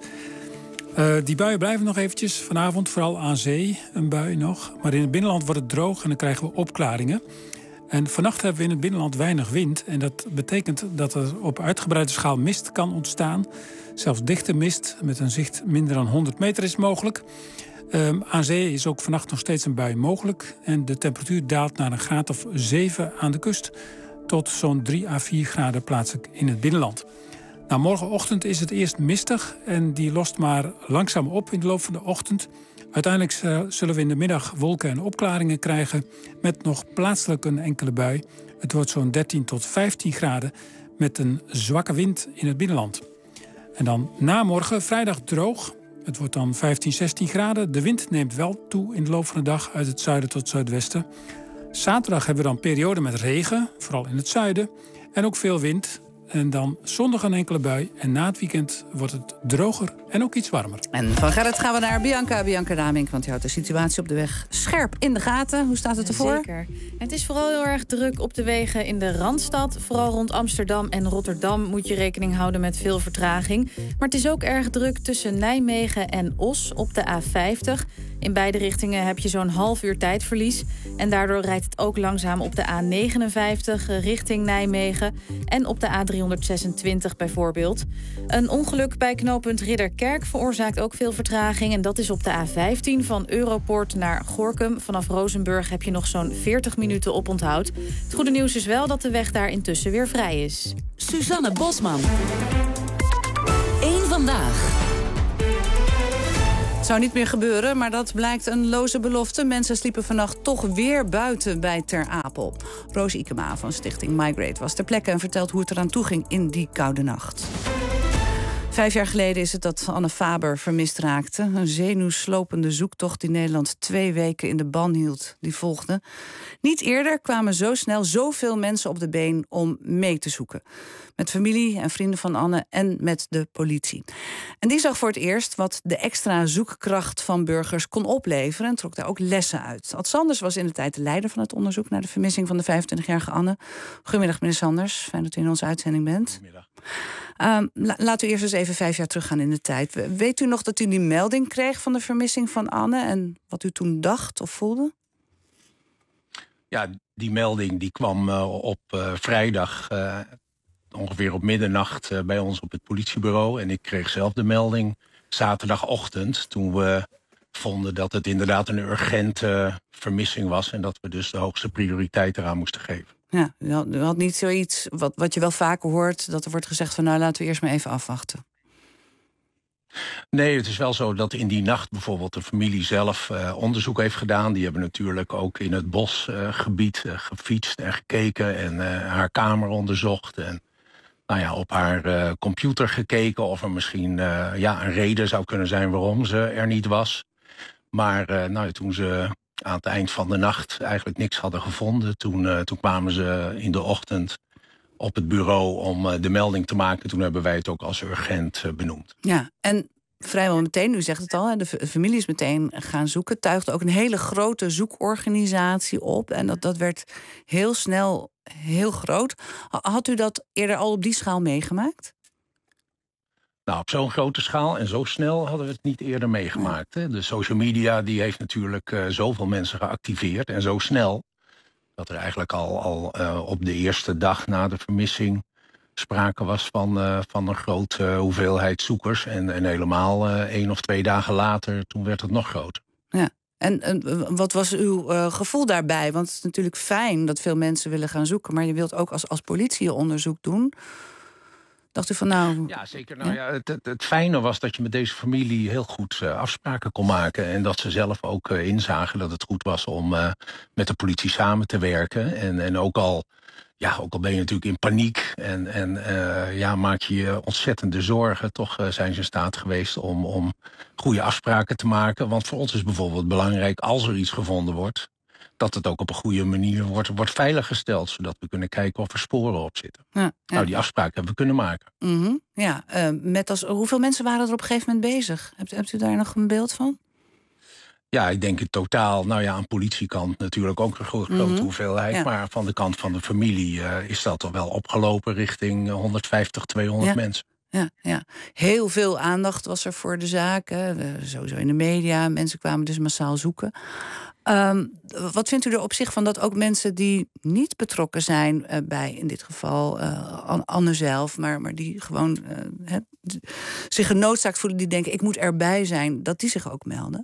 Uh, die buien blijven nog eventjes vanavond, vooral aan zee, een bui nog. Maar in het binnenland wordt het droog en dan krijgen we opklaringen. En vannacht hebben we in het binnenland weinig wind. En dat betekent dat er op uitgebreide schaal mist kan ontstaan. Zelfs dichte mist met een zicht minder dan honderd meter is mogelijk. Um, aan zee is ook vannacht nog steeds een bui mogelijk. En de temperatuur daalt naar een graad of zeven aan de kust tot zo'n drie à vier graden plaatselijk in het binnenland. Nou, morgenochtend is het eerst mistig en die lost maar langzaam op in de loop van de ochtend. Uiteindelijk zullen we in de middag wolken en opklaringen krijgen met nog plaatselijk een enkele bui. Het wordt zo'n dertien tot vijftien graden met een zwakke wind in het binnenland. En dan na morgen vrijdag droog. Het wordt dan vijftien, zestien graden. De wind neemt wel toe in de loop van de dag uit het zuiden tot zuidwesten. Zaterdag hebben we dan periode met regen, vooral in het zuiden. En ook veel wind. En dan zondag een enkele bui. En na het weekend wordt het droger en ook iets warmer. En van Gerrit gaan we naar Bianca. Bianca Damink, want die houdt de situatie op de weg scherp in de gaten. Hoe staat het ervoor? Zeker. Het is vooral heel erg druk op de wegen in de Randstad. Vooral rond Amsterdam en Rotterdam moet je rekening houden met veel vertraging. Maar het is ook erg druk tussen Nijmegen en Os op de A vijftig. In beide richtingen heb je zo'n half uur tijdverlies. En daardoor rijdt het ook langzaam op de A negenenvijftig richting Nijmegen. En op de A driehonderdzesentwintig bijvoorbeeld. Een ongeluk bij knooppunt Ridderkerk veroorzaakt ook veel vertraging. En dat is op de A vijftien van Europoort naar Gorinchem. Vanaf Rozenburg heb je nog zo'n veertig minuten oponthoud. Het goede nieuws is wel dat de weg daar intussen weer vrij is. Suzanne Bosman. Eén vandaag. Het zou niet meer gebeuren, maar dat blijkt een loze belofte. Mensen sliepen vannacht toch weer buiten bij Ter Apel. Roos Ikema van stichting Migrate was ter plekke en vertelt hoe het eraan toe ging in die koude nacht. Vijf jaar geleden is het dat Anne Faber vermist raakte. Een zenuwslopende zoektocht die Nederland twee weken in de ban hield. Die volgde. Niet eerder kwamen zo snel zoveel mensen op de been om mee te zoeken. Met familie en vrienden van Anne en met de politie. En die zag voor het eerst wat de extra zoekkracht van burgers kon opleveren en trok daar ook lessen uit. Ad Sanders was in de tijd de leider van het onderzoek naar de vermissing van de vijfentwintigjarige Anne. Goedemiddag, meneer Sanders. Fijn dat u in onze uitzending bent. Goedemiddag. Um, la, laten we eerst eens even vijf jaar teruggaan in de tijd. Weet u nog dat u die melding kreeg van de vermissing van Anne en wat u toen dacht of voelde? Ja, die melding die kwam uh, op uh, vrijdag uh, ongeveer op middernacht uh, bij ons op het politiebureau. En ik kreeg zelf de melding zaterdagochtend toen we vonden dat het inderdaad een urgente uh, vermissing was. En dat we dus de hoogste prioriteit eraan moesten geven. Ja, u had, u had niet zoiets wat, wat je wel vaker hoort, dat er wordt gezegd van nou laten we eerst maar even afwachten. Nee, het is wel zo dat in die nacht bijvoorbeeld de familie zelf uh, onderzoek heeft gedaan. Die hebben natuurlijk ook in het bosgebied uh, uh, gefietst en gekeken en uh, haar kamer onderzocht. En nou ja, op haar uh, computer gekeken of er misschien uh, ja, een reden zou kunnen zijn waarom ze er niet was. Maar uh, nou, toen ze aan het eind van de nacht eigenlijk niks hadden gevonden, toen, uh, toen kwamen ze in de ochtend op het bureau om uh, de melding te maken. Toen hebben wij het ook als urgent uh, benoemd. Ja, en vrijwel meteen, u zegt het al, de familie is meteen gaan zoeken. Tuigde ook een hele grote zoekorganisatie op. En dat, dat werd heel snel heel groot. Had u dat eerder al op die schaal meegemaakt? Nou, op zo'n grote schaal en zo snel hadden we het niet eerder meegemaakt. Hè? De social media die heeft natuurlijk uh, zoveel mensen geactiveerd. En zo snel dat er eigenlijk al, al uh, op de eerste dag na de vermissing sprake was van, uh, van een grote hoeveelheid zoekers. En, en helemaal uh, één of twee dagen later, toen werd het nog groter. Ja. En, en wat was uw uh, gevoel daarbij? Want het is natuurlijk fijn dat veel mensen willen gaan zoeken, maar je wilt ook als, als politie je onderzoek doen. Dacht u van nou... Ja, zeker. Nou ja, het, het, het fijne was dat je met deze familie heel goed uh, afspraken kon maken. En dat ze zelf ook uh, inzagen dat het goed was om uh, met de politie samen te werken. En, en ook al... Ja, ook al ben je natuurlijk in paniek en, en uh, ja, maak je je ontzettende zorgen. Toch uh, zijn ze in staat geweest om, om goede afspraken te maken. Want voor ons is bijvoorbeeld belangrijk, als er iets gevonden wordt, dat het ook op een goede manier wordt, wordt veiliggesteld. Zodat we kunnen kijken of er sporen op zitten. Ja, ja. Nou, die afspraken hebben we kunnen maken. Mm-hmm. Ja, uh, met als, hoeveel mensen waren er op een gegeven moment bezig? Hebt, hebt u daar nog een beeld van? Ja, ik denk in totaal, nou ja, aan politiekant natuurlijk ook een gro- grote mm-hmm. hoeveelheid. Ja. Maar van de kant van de familie uh, is dat toch wel opgelopen richting honderdvijftig, tweehonderd ja. mensen. Ja, ja, heel veel aandacht was er voor de zaak. Uh, sowieso in de media. Mensen kwamen dus massaal zoeken. Um, wat vindt u er op zich van dat ook mensen die niet betrokken zijn uh, bij, in dit geval, uh, Anne zelf, maar, maar die gewoon uh, he, zich genoodzaakt voelen, die denken ik moet erbij zijn, dat die zich ook melden?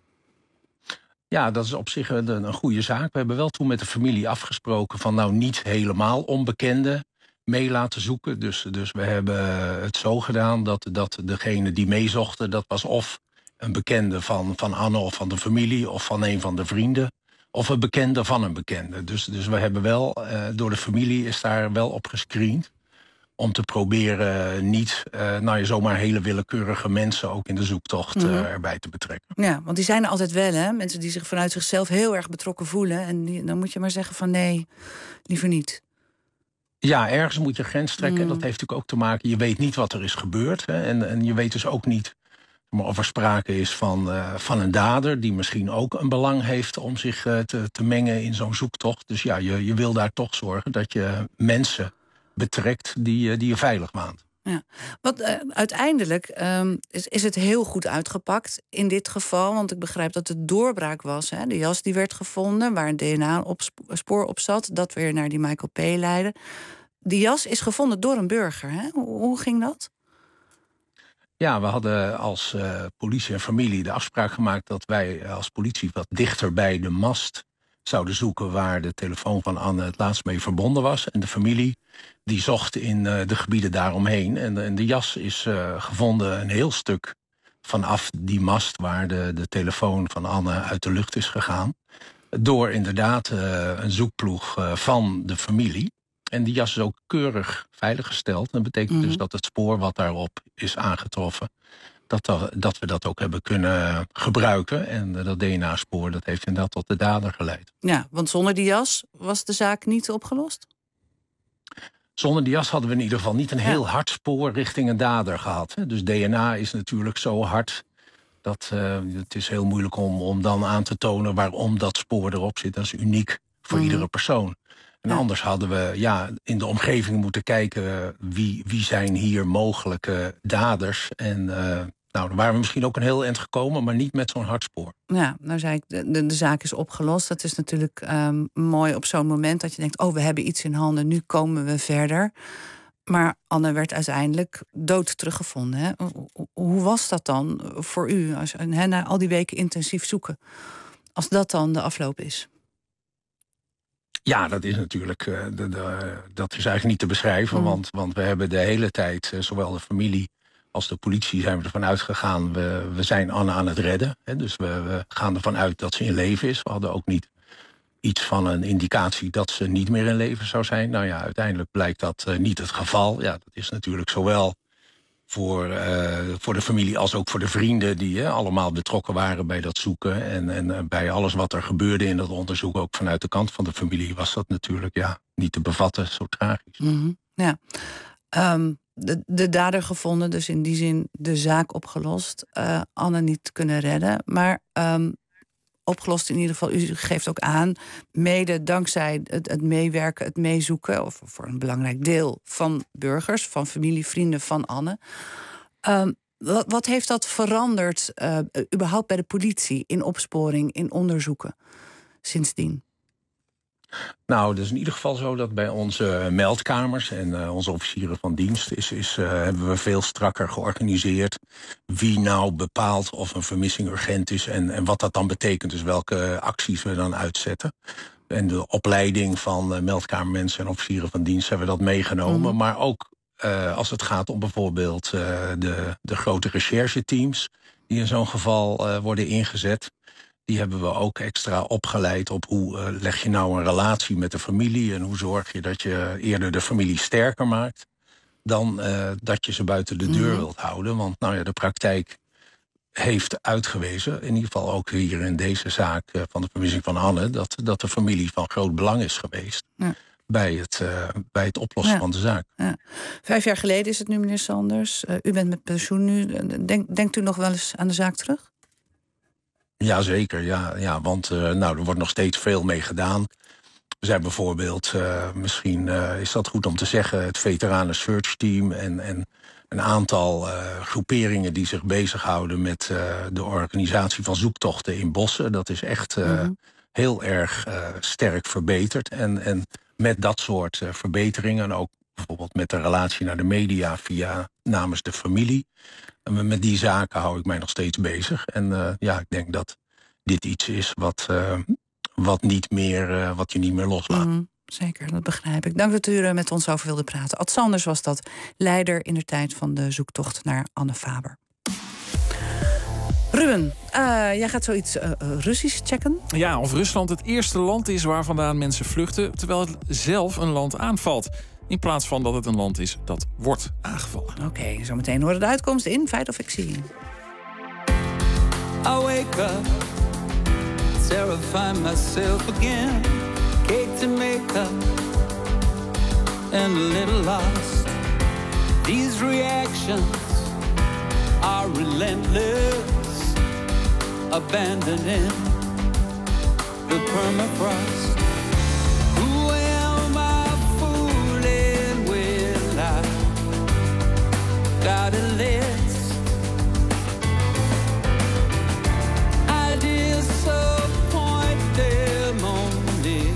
Ja, dat is op zich een, een goede zaak. We hebben wel toen met de familie afgesproken van nou niet helemaal onbekenden mee laten zoeken. Dus, dus we hebben het zo gedaan dat, dat degene die meezochten, dat was of een bekende van, van Anne of van de familie of van een van de vrienden, of een bekende van een bekende. Dus, dus we hebben wel, uh, door de familie is daar wel op gescreend om te proberen niet uh, nou ja, zomaar hele willekeurige mensen ook in de zoektocht uh, mm-hmm. erbij te betrekken. Ja, want die zijn er altijd wel, hè? Mensen die zich vanuit zichzelf heel erg betrokken voelen. En die, dan moet je maar zeggen van nee, liever niet. Ja, ergens moet je grens trekken. Mm. En dat heeft natuurlijk ook te maken, je weet niet wat er is gebeurd. Hè? En, en je weet dus ook niet maar of er sprake is van, uh, van een dader die misschien ook een belang heeft om zich uh, te, te mengen in zo'n zoektocht. Dus ja, je, je wil daar toch zorgen dat je mensen betrekt die, die je veilig waant. Ja. Wat, uh, uiteindelijk um, is, is het heel goed uitgepakt in dit geval. Want ik begrijp dat het doorbraak was. Hè? De jas die werd gevonden, waar een D N A-spoor op zat. Dat weer naar die Michael P. leidde. Die jas is gevonden door een burger. Hè? Hoe, hoe ging dat? Ja, we hadden als uh, politie en familie de afspraak gemaakt dat wij als politie wat dichter bij de mast zouden zoeken waar de telefoon van Anne het laatst mee verbonden was. En de familie die zocht in uh, de gebieden daaromheen. En, en de jas is uh, gevonden een heel stuk vanaf die mast waar de, de telefoon van Anne uit de lucht is gegaan. Door inderdaad uh, een zoekploeg uh, van de familie. En die jas is ook keurig veiliggesteld. Dat betekent mm-hmm. dus dat het spoor wat daarop is aangetroffen, Dat, dat we dat ook hebben kunnen gebruiken. En dat D N A-spoor dat heeft inderdaad tot de dader geleid. Ja, want zonder die jas was de zaak niet opgelost? Zonder die jas hadden we in ieder geval niet een ja. heel hard spoor richting een dader gehad. Dus D N A is natuurlijk zo hard dat uh, het is heel moeilijk om, om dan aan te tonen waarom dat spoor erop zit. Dat is uniek voor mm. iedere persoon. En ja. anders hadden we ja, in de omgeving moeten kijken wie, wie zijn hier mogelijke daders. En uh, nou, dan waren we misschien ook een heel eind gekomen, maar niet met zo'n hard spoor. Ja, nou zei ik, de, de, de zaak is opgelost. Dat is natuurlijk um, mooi op zo'n moment dat je denkt, oh, we hebben iets in handen, nu komen we verder. Maar Anne werd uiteindelijk dood teruggevonden. Hè? Hoe, hoe was dat dan voor u, als, hè, na al die weken intensief zoeken, als dat dan de afloop is? Ja, dat is natuurlijk uh, de, de, dat is eigenlijk niet te beschrijven. Mm. Want, want we hebben de hele tijd, uh, zowel de familie als de politie, zijn we ervan uitgegaan. We, we zijn Anne aan het redden. Hè, dus we, we gaan ervan uit dat ze in leven is. We hadden ook niet iets van een indicatie dat ze niet meer in leven zou zijn. Nou ja, uiteindelijk blijkt dat uh, niet het geval. Ja, dat is natuurlijk zowel voor, uh, voor de familie als ook voor de vrienden die uh, allemaal betrokken waren bij dat zoeken. En, en uh, bij alles wat er gebeurde in dat onderzoek, ook vanuit de kant van de familie, was dat natuurlijk ja, niet te bevatten, zo tragisch. Mm-hmm. Ja. Um, de, de dader gevonden, dus in die zin de zaak opgelost. Uh, Anne niet kunnen redden, maar um, opgelost in ieder geval. U geeft ook aan, mede dankzij het, het meewerken, het meezoeken, of voor een belangrijk deel van burgers, van familie, vrienden van Anne. Um, wat, wat heeft dat veranderd, uh, überhaupt bij de politie, in opsporing, in onderzoeken, sindsdien? Nou, het is in ieder geval zo dat bij onze meldkamers en uh, onze officieren van dienst is, is, uh, hebben we veel strakker georganiseerd wie nou bepaalt of een vermissing urgent is en, en wat dat dan betekent. Dus welke acties we dan uitzetten. En de opleiding van uh, meldkamermensen en officieren van dienst hebben we dat meegenomen. Mm-hmm. Maar ook uh, als het gaat om bijvoorbeeld uh, de, de grote rechercheteams die in zo'n geval uh, worden ingezet. Die hebben we ook extra opgeleid op hoe uh, leg je nou een relatie met de familie en hoe zorg je dat je eerder de familie sterker maakt dan uh, dat je ze buiten de deur wilt houden. Want nou ja, de praktijk heeft uitgewezen, in ieder geval ook hier in deze zaak uh, van de vermissing van Anne, dat, dat de familie van groot belang is geweest ja. bij, het, uh, bij het oplossen ja. van de zaak. Ja. Vijf jaar geleden is het nu, meneer Sanders. Uh, u bent met pensioen nu. Denk, denkt u nog wel eens aan de zaak terug? Jazeker, ja, ja, want uh, nou, er wordt nog steeds veel mee gedaan. We zijn bijvoorbeeld, uh, misschien uh, is dat goed om te zeggen, het veteranen search team en, en een aantal uh, groeperingen die zich bezighouden met uh, de organisatie van zoektochten in bossen. Dat is echt uh, mm-hmm. heel erg uh, sterk verbeterd. En, en met dat soort uh, verbeteringen, ook bijvoorbeeld met de relatie naar de media via namens de familie. En met die zaken hou ik mij nog steeds bezig. En uh, ja, ik denk dat dit iets is wat, uh, wat, niet meer, uh, wat je niet meer loslaat. Mm, zeker, dat begrijp ik. Dank dat u er met ons over wilde praten. Ad Sanders was dat, leider in de tijd van de zoektocht naar Anne Faber. Ruben, uh, jij gaat zoiets uh, Russisch checken? Ja, of Rusland het eerste land is waar vandaan mensen vluchten, terwijl het zelf een land aanvalt. In plaats van dat het een land is dat wordt aangevallen. Oké, okay, zometeen horen de uitkomst in Feit of Fictie. I wake up, terrify myself again. Cake to make up, and a little lost. These reactions are relentless, abandoning the permafrost. Got a list. I disappoint them only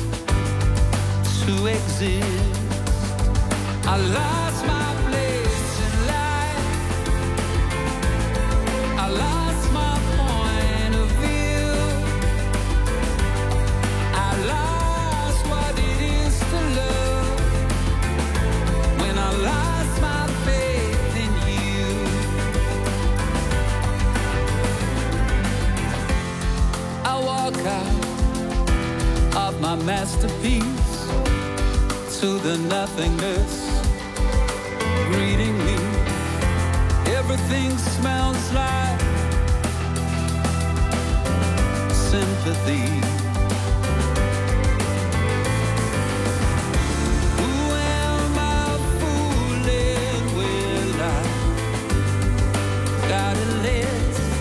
to exist. I lost my place in life. I lost my point of view. I lost what it is to love. When I lost my faith. Of my masterpiece to the nothingness greeting me. Everything smells like sympathy. Who am I fooling? Will I got a list?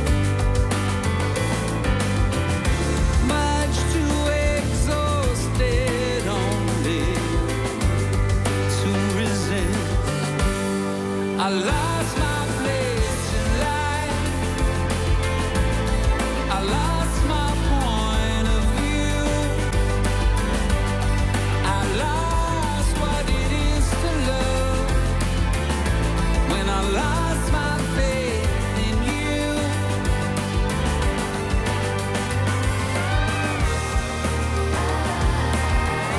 I lost my place in life. I lost my point of view. I lost what it is to love. When I lost my faith in you.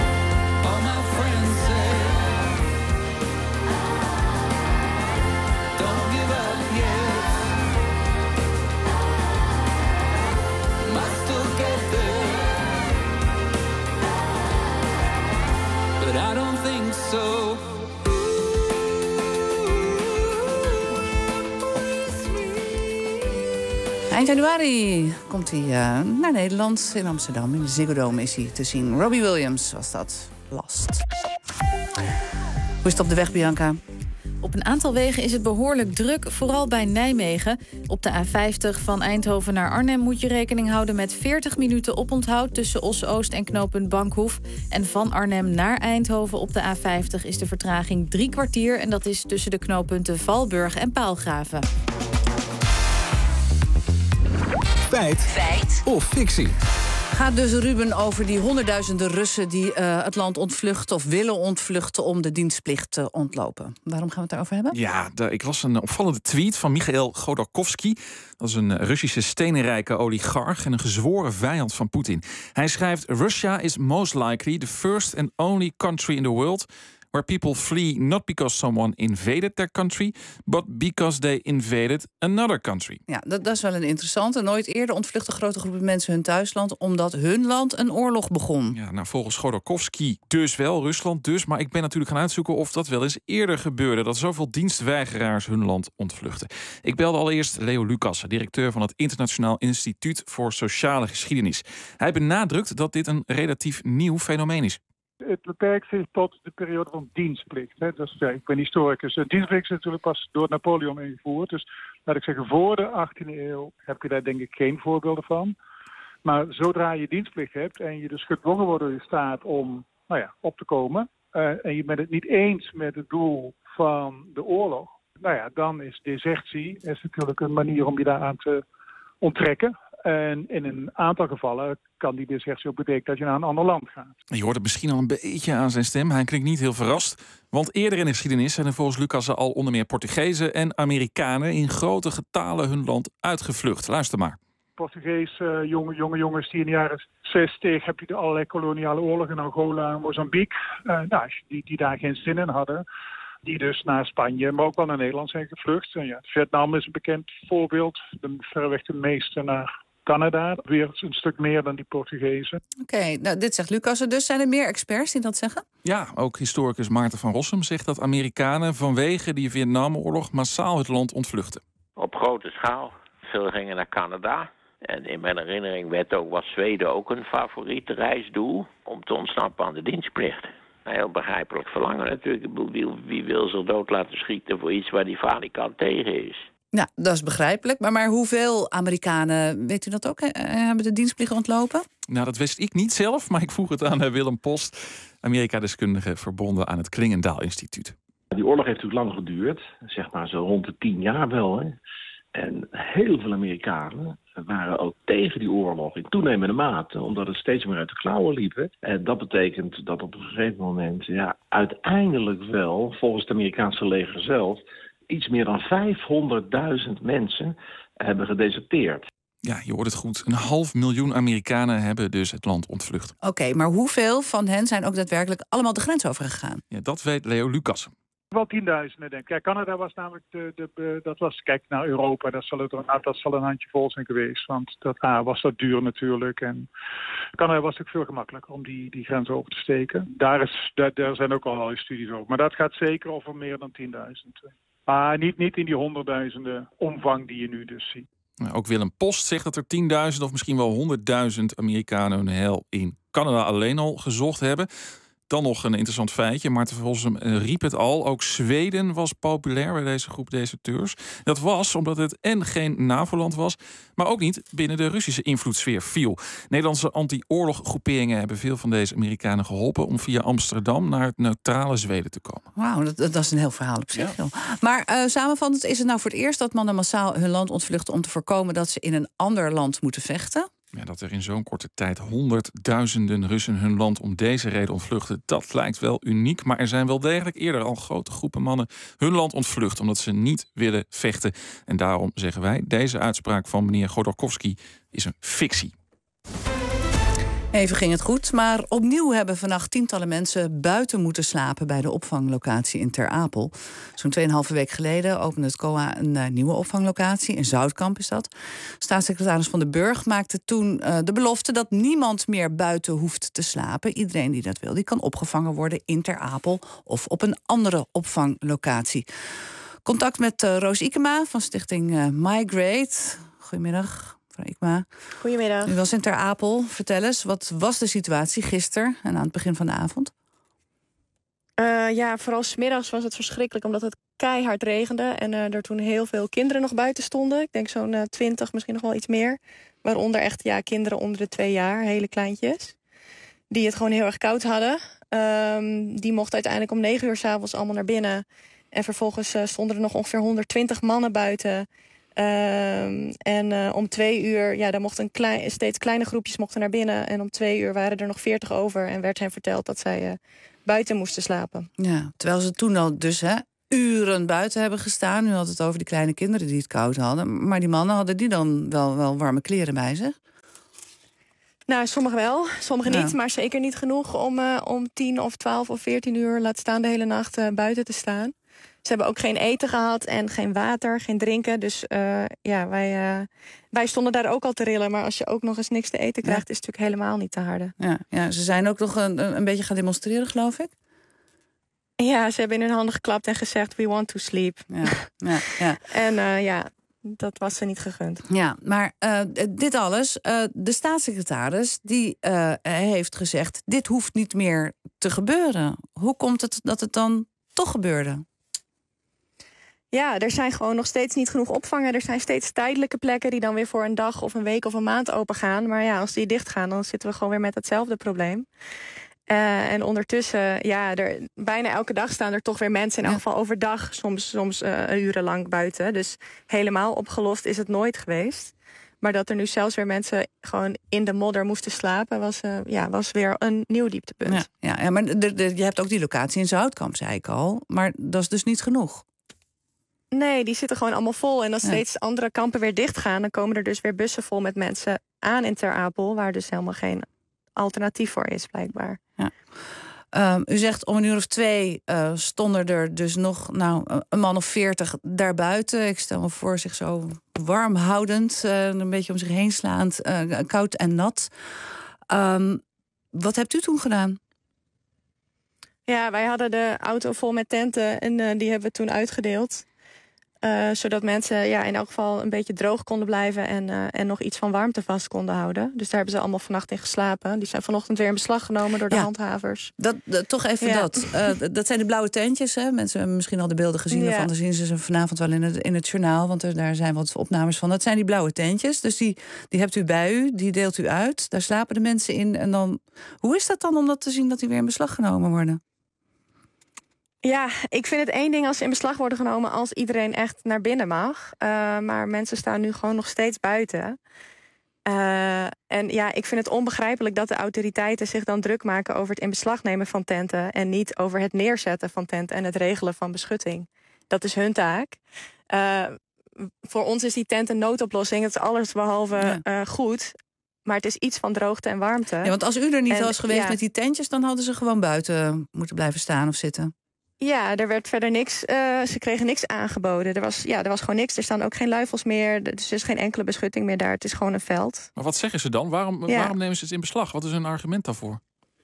All my friends say Eind januari komt hij uh, naar Nederland. In Amsterdam, in de Ziggo Dome is hij te zien. Robbie Williams was dat. Last. Hoe is het op de weg, Bianca? Op een aantal wegen is het behoorlijk druk, vooral bij Nijmegen. Op de A vijftig van Eindhoven naar Arnhem moet je rekening houden met veertig minuten oponthoud tussen Oss-Oost en knooppunt Bankhoef. En van Arnhem naar Eindhoven op de A vijftig is de vertraging drie kwartier. En dat is tussen de knooppunten Valburg en Paalgraven. Feit. Feit. Of fictie. Gaat dus, Ruben, over die honderdduizenden Russen die uh, het land ontvluchten of willen ontvluchten om de dienstplicht te ontlopen. Waarom gaan we het daarover hebben? Ja, de, ik las een opvallende tweet van Michail Godorkovsky. Dat is een Russische steenrijke oligarch en een gezworen vijand van Poetin. Hij schrijft: Russia is most likely the first and only country in the world where people flee not because someone invaded their country, but because they invaded another country. Ja, dat, dat is wel een interessante. Nooit eerder ontvluchten grote groepen mensen hun thuisland omdat hun land een oorlog begon. Ja, nou, volgens Godorkovsky dus wel, Rusland dus. Maar ik ben natuurlijk gaan uitzoeken of dat wel eens eerder gebeurde, dat zoveel dienstweigeraars hun land ontvluchten. Ik belde allereerst Leo Lucassen, directeur van het Internationaal Instituut voor Sociale Geschiedenis. Hij benadrukt dat dit een relatief nieuw fenomeen is. Het beperkt zich tot de periode van dienstplicht. Hè. Dus, ja, ik ben historicus. Dienstplicht is natuurlijk pas door Napoleon ingevoerd. Dus laat ik zeggen, voor de achttiende eeuw heb je daar denk ik geen voorbeelden van. Maar zodra je dienstplicht hebt en je dus gedwongen wordt door je staat om nou ja, op te komen, Uh, en je bent het niet eens met het doel van de oorlog, nou ja, dan is desertie is natuurlijk een manier om je daaraan te onttrekken. En in een aantal gevallen kan die desertie ook betekenen dat je naar een ander land gaat. Je hoort het misschien al een beetje aan zijn stem. Hij klinkt niet heel verrast. Want eerder in de geschiedenis zijn er volgens Lucassen al onder meer Portugezen en Amerikanen in grote getalen hun land uitgevlucht. Luister maar. Portugese uh, jonge, jonge jongens die in de jaren zestig heb je de allerlei koloniale oorlogen in Angola en Mozambique. Uh, nou, die, die daar geen zin in hadden. Die dus naar Spanje, maar ook wel naar Nederland zijn gevlucht. En ja, Vietnam is een bekend voorbeeld. De, verreweg de meeste naar Canada. Weer een stuk meer dan die Portugezen. Oké, okay, nou, dit zegt Lucassen dus. Zijn er meer experts die dat zeggen? Ja, ook historicus Maarten van Rossum zegt dat Amerikanen vanwege die Vietnamoorlog massaal het land ontvluchten. Op grote schaal. Veel gingen naar Canada. En in mijn herinnering werd ook, was Zweden ook een favoriete reisdoel om te ontsnappen aan de dienstplicht. Een heel begrijpelijk verlangen natuurlijk. Wie, wie wil zich dood laten schieten voor iets waar die falikant tegen is? Ja, dat is begrijpelijk. Maar, maar hoeveel Amerikanen, weet u dat ook, hebben de dienstplicht ontlopen? Nou, dat wist ik niet zelf, maar ik vroeg het aan Willem Post, Amerika-deskundige verbonden aan het Klingendaal Instituut. Die oorlog heeft natuurlijk lang geduurd, zeg maar zo rond de tien jaar wel. Hè? En heel veel Amerikanen waren ook tegen die oorlog in toenemende mate, omdat het steeds meer uit de klauwen liep. Hè? En dat betekent dat op een gegeven moment, ja, uiteindelijk wel, volgens het Amerikaanse leger zelf, iets meer dan vijfhonderdduizend mensen hebben gedeserteerd. Ja, je hoort het goed. Een half miljoen Amerikanen hebben dus het land ontvlucht. Oké, okay, maar hoeveel van hen zijn ook daadwerkelijk allemaal de grens overgegaan? Ja, dat weet Leo Lucassen. Wel tienduizenden, denk ik. Kijk, Canada was namelijk de, de, de dat was, kijk naar Europa, dat zal, het, nou, dat zal een handjevol zijn geweest. Want dat ah, was dat duur natuurlijk. En Canada was natuurlijk veel gemakkelijker om die, die grens over te steken. Daar, is, daar, daar zijn ook al studies over. Maar dat gaat zeker over meer dan tienduizend. Maar niet, niet in die honderdduizenden omvang die je nu dus ziet. Ook Willem Post zegt dat er tienduizend of misschien wel honderdduizend Amerikanen hun heil in Canada alleen al gezocht hebben. Dan nog een interessant feitje, maar volgens hem riep het al. Ook Zweden was populair bij deze groep deserteurs. Dat was omdat het en geen NAVO-land was, maar ook niet binnen de Russische invloedssfeer viel. Nederlandse anti-oorloggroeperingen hebben veel van deze Amerikanen geholpen om via Amsterdam naar het neutrale Zweden te komen. Wauw, dat, dat is een heel verhaal op zich. Ja. Maar uh, samenvattend, is het nou voor het eerst dat mannen massaal hun land ontvluchten om te voorkomen dat ze in een ander land moeten vechten? Ja, dat er in zo'n korte tijd honderdduizenden Russen hun land om deze reden ontvluchten, dat lijkt wel uniek. Maar er zijn wel degelijk eerder al grote groepen mannen hun land ontvlucht omdat ze niet willen vechten. En daarom zeggen wij, deze uitspraak van meneer Godorkovsky is een fictie. Even ging het goed, maar opnieuw hebben vannacht tientallen mensen buiten moeten slapen bij de opvanglocatie in Ter Apel. Zo'n tweeënhalve week geleden opende het C O A een uh, nieuwe opvanglocatie. In Zoutkamp is dat. Staatssecretaris Van den Burg maakte toen uh, de belofte dat niemand meer buiten hoeft te slapen. Iedereen die dat wil, die kan opgevangen worden in Ter Apel of op een andere opvanglocatie. Contact met uh, Roos Ikema van stichting uh, Migrate. Goedemiddag, mevrouw Ikma. Goedemiddag. U was in Ter Apel. Vertel eens, wat was de situatie gisteren en aan het begin van de avond? Uh, ja, vooral 's middags was het verschrikkelijk omdat het keihard regende. En uh, er toen heel veel kinderen nog buiten stonden. Ik denk zo'n uh, twintig, misschien nog wel iets meer. Waaronder echt ja, kinderen onder de twee jaar, hele kleintjes. Die het gewoon heel erg koud hadden. Um, die mochten uiteindelijk om negen uur 's avonds allemaal naar binnen. En vervolgens uh, stonden er nog ongeveer honderdtwintig mannen buiten. Um, en uh, om twee uur, ja, daar mochten een klein, steeds kleine groepjes mochten naar binnen. En om twee uur waren er nog veertig over. En werd hen verteld dat zij uh, buiten moesten slapen. Ja, terwijl ze toen al dus hè, uren buiten hebben gestaan. U had het over die kleine kinderen die het koud hadden. Maar die mannen, hadden die dan wel, wel warme kleren bij zich? Nou, sommigen wel, sommigen Ja. niet. Maar zeker niet genoeg om, uh, om tien of twaalf of veertien uur... laat staan de hele nacht uh, buiten te staan. Ze hebben ook geen eten gehad en geen water, geen drinken. Dus uh, ja, wij, uh, wij stonden daar ook al te rillen. Maar als je ook nog eens niks te eten krijgt, is het natuurlijk helemaal niet te harde. Ja, ja, ze zijn ook nog een, een beetje gaan demonstreren, geloof ik. Ja, ze hebben in hun handen geklapt en gezegd, we want to sleep. Ja, ja, ja. En uh, ja, dat was ze niet gegund. Ja, maar uh, dit alles, uh, de staatssecretaris die uh, heeft gezegd, dit hoeft niet meer te gebeuren. Hoe komt het dat het dan toch gebeurde? Ja, er zijn gewoon nog steeds niet genoeg opvangen. Er zijn steeds tijdelijke plekken die dan weer voor een dag of een week of een maand open gaan. Maar ja, als die dicht gaan, dan zitten we gewoon weer met hetzelfde probleem. Uh, en ondertussen, ja, er, bijna elke dag staan er toch weer mensen, in elk geval overdag, soms, soms uh, urenlang buiten. Dus helemaal opgelost is het nooit geweest. Maar dat er nu zelfs weer mensen gewoon in de modder moesten slapen, was, uh, ja, was weer een nieuw dieptepunt. Ja, ja, ja, maar de, de, je hebt ook die locatie in Zoutkamp, zei ik al. Maar dat is dus niet genoeg. Nee, die zitten gewoon allemaal vol. En als Ja. steeds andere kampen weer dichtgaan, dan komen er dus weer bussen vol met mensen aan in Ter Apel, waar dus helemaal geen alternatief voor is, blijkbaar. Ja. Um, u zegt om een uur of twee uh, stonden er dus nog nou, een man of veertig daarbuiten. Ik stel me voor zich zo warm houdend, uh, een beetje om zich heen slaand, uh, koud en nat. Um, wat hebt u toen gedaan? Ja, wij hadden de auto vol met tenten en uh, die hebben we toen uitgedeeld. Uh, zodat mensen ja, in elk geval een beetje droog konden blijven en, uh, en nog iets van warmte vast konden houden. Dus daar hebben ze allemaal vannacht in geslapen. Die zijn vanochtend weer in beslag genomen door de Ja. handhavers. Dat, dat, toch even Ja. dat. Uh, dat zijn de blauwe tentjes. Hè? Mensen hebben misschien al de beelden gezien. Ja. Ervan. Dan zien ze ze vanavond wel in het, in het journaal. Want er, daar zijn wat opnames van. Dat zijn die blauwe tentjes. Dus die, die hebt u bij u. Die deelt u uit. Daar slapen de mensen in. En dan, hoe is dat dan om dat te zien dat die weer in beslag genomen worden? Ja, ik vind het één ding als ze in beslag worden genomen als iedereen echt naar binnen mag. Uh, maar mensen staan nu gewoon nog steeds buiten. Uh, en ja, ik vind het onbegrijpelijk dat de autoriteiten zich dan druk maken over het in beslag nemen van tenten en niet over het neerzetten van tenten en het regelen van beschutting. Dat is hun taak. Uh, voor ons is die tent een noodoplossing. Het is allesbehalve uh, goed. Maar het is iets van droogte en warmte. Ja, want als u er niet En, was geweest ja. met die tentjes, dan hadden ze gewoon buiten moeten blijven staan of zitten. Ja, er werd verder niks. Uh, ze kregen niks aangeboden. Er was, ja, er was gewoon niks. Er staan ook geen luifels meer. Dus er is geen enkele beschutting meer daar. Het is gewoon een veld. Maar wat zeggen ze dan? Waarom, Ja. waarom nemen ze het in beslag? Wat is hun argument daarvoor?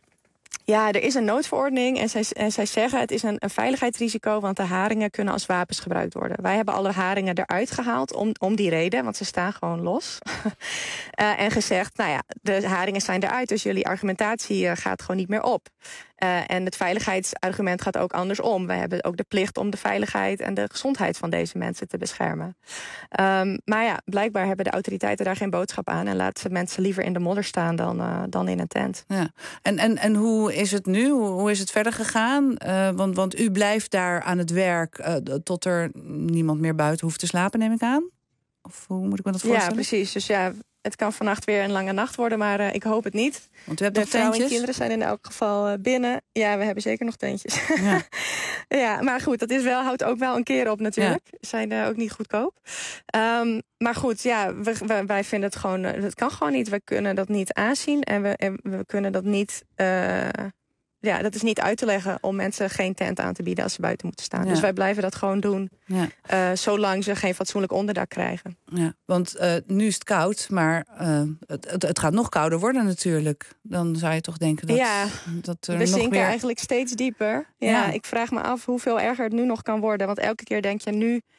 Ja, er is een noodverordening en zij, en zij zeggen het is een, een veiligheidsrisico, want de haringen kunnen als wapens gebruikt worden. Wij hebben alle haringen eruit gehaald om, om die reden, want ze staan gewoon los. uh, en gezegd, nou ja, de haringen zijn eruit, dus jullie argumentatie uh, gaat gewoon niet meer op. Uh, en het veiligheidsargument gaat ook andersom. Wij hebben ook de plicht om de veiligheid en de gezondheid van deze mensen te beschermen. Um, maar ja, blijkbaar hebben de autoriteiten daar geen boodschap aan en laten ze mensen liever in de modder staan dan, uh, dan in een tent. Ja. En, en, en hoe is het nu? Hoe, hoe is het verder gegaan? Uh, want, want u blijft daar aan het werk uh, tot er niemand meer buiten hoeft te slapen, neem ik aan? Of hoe moet ik me dat voorstellen? Ja, precies. Dus ja, het kan vannacht weer een lange nacht worden, maar uh, ik hoop het niet. Want u hebt de nog vrouwen en tentjes? kinderen zijn in elk geval uh, binnen. Ja, we hebben zeker nog tentjes. Ja. Ja, maar goed, dat is wel, houdt ook wel een keer op natuurlijk. Ja. Zijn uh, ook niet goedkoop. Um, maar goed, ja, we, we, wij vinden het gewoon, uh, het kan gewoon niet. We kunnen dat niet aanzien en we, en we kunnen dat niet... Uh, Ja, dat is niet uit te leggen om mensen geen tent aan te bieden als ze buiten moeten staan. Ja. Dus wij blijven dat gewoon doen, Ja. uh, zolang ze geen fatsoenlijk onderdak krijgen. Ja, want uh, nu is het koud, maar uh, het, het, het gaat nog kouder worden natuurlijk. Dan zou je toch denken dat, ja, dat er we nog zinken meer... eigenlijk steeds dieper. Ja, Ja. ik vraag me af hoeveel erger het nu nog kan worden. Want elke keer denk je nu,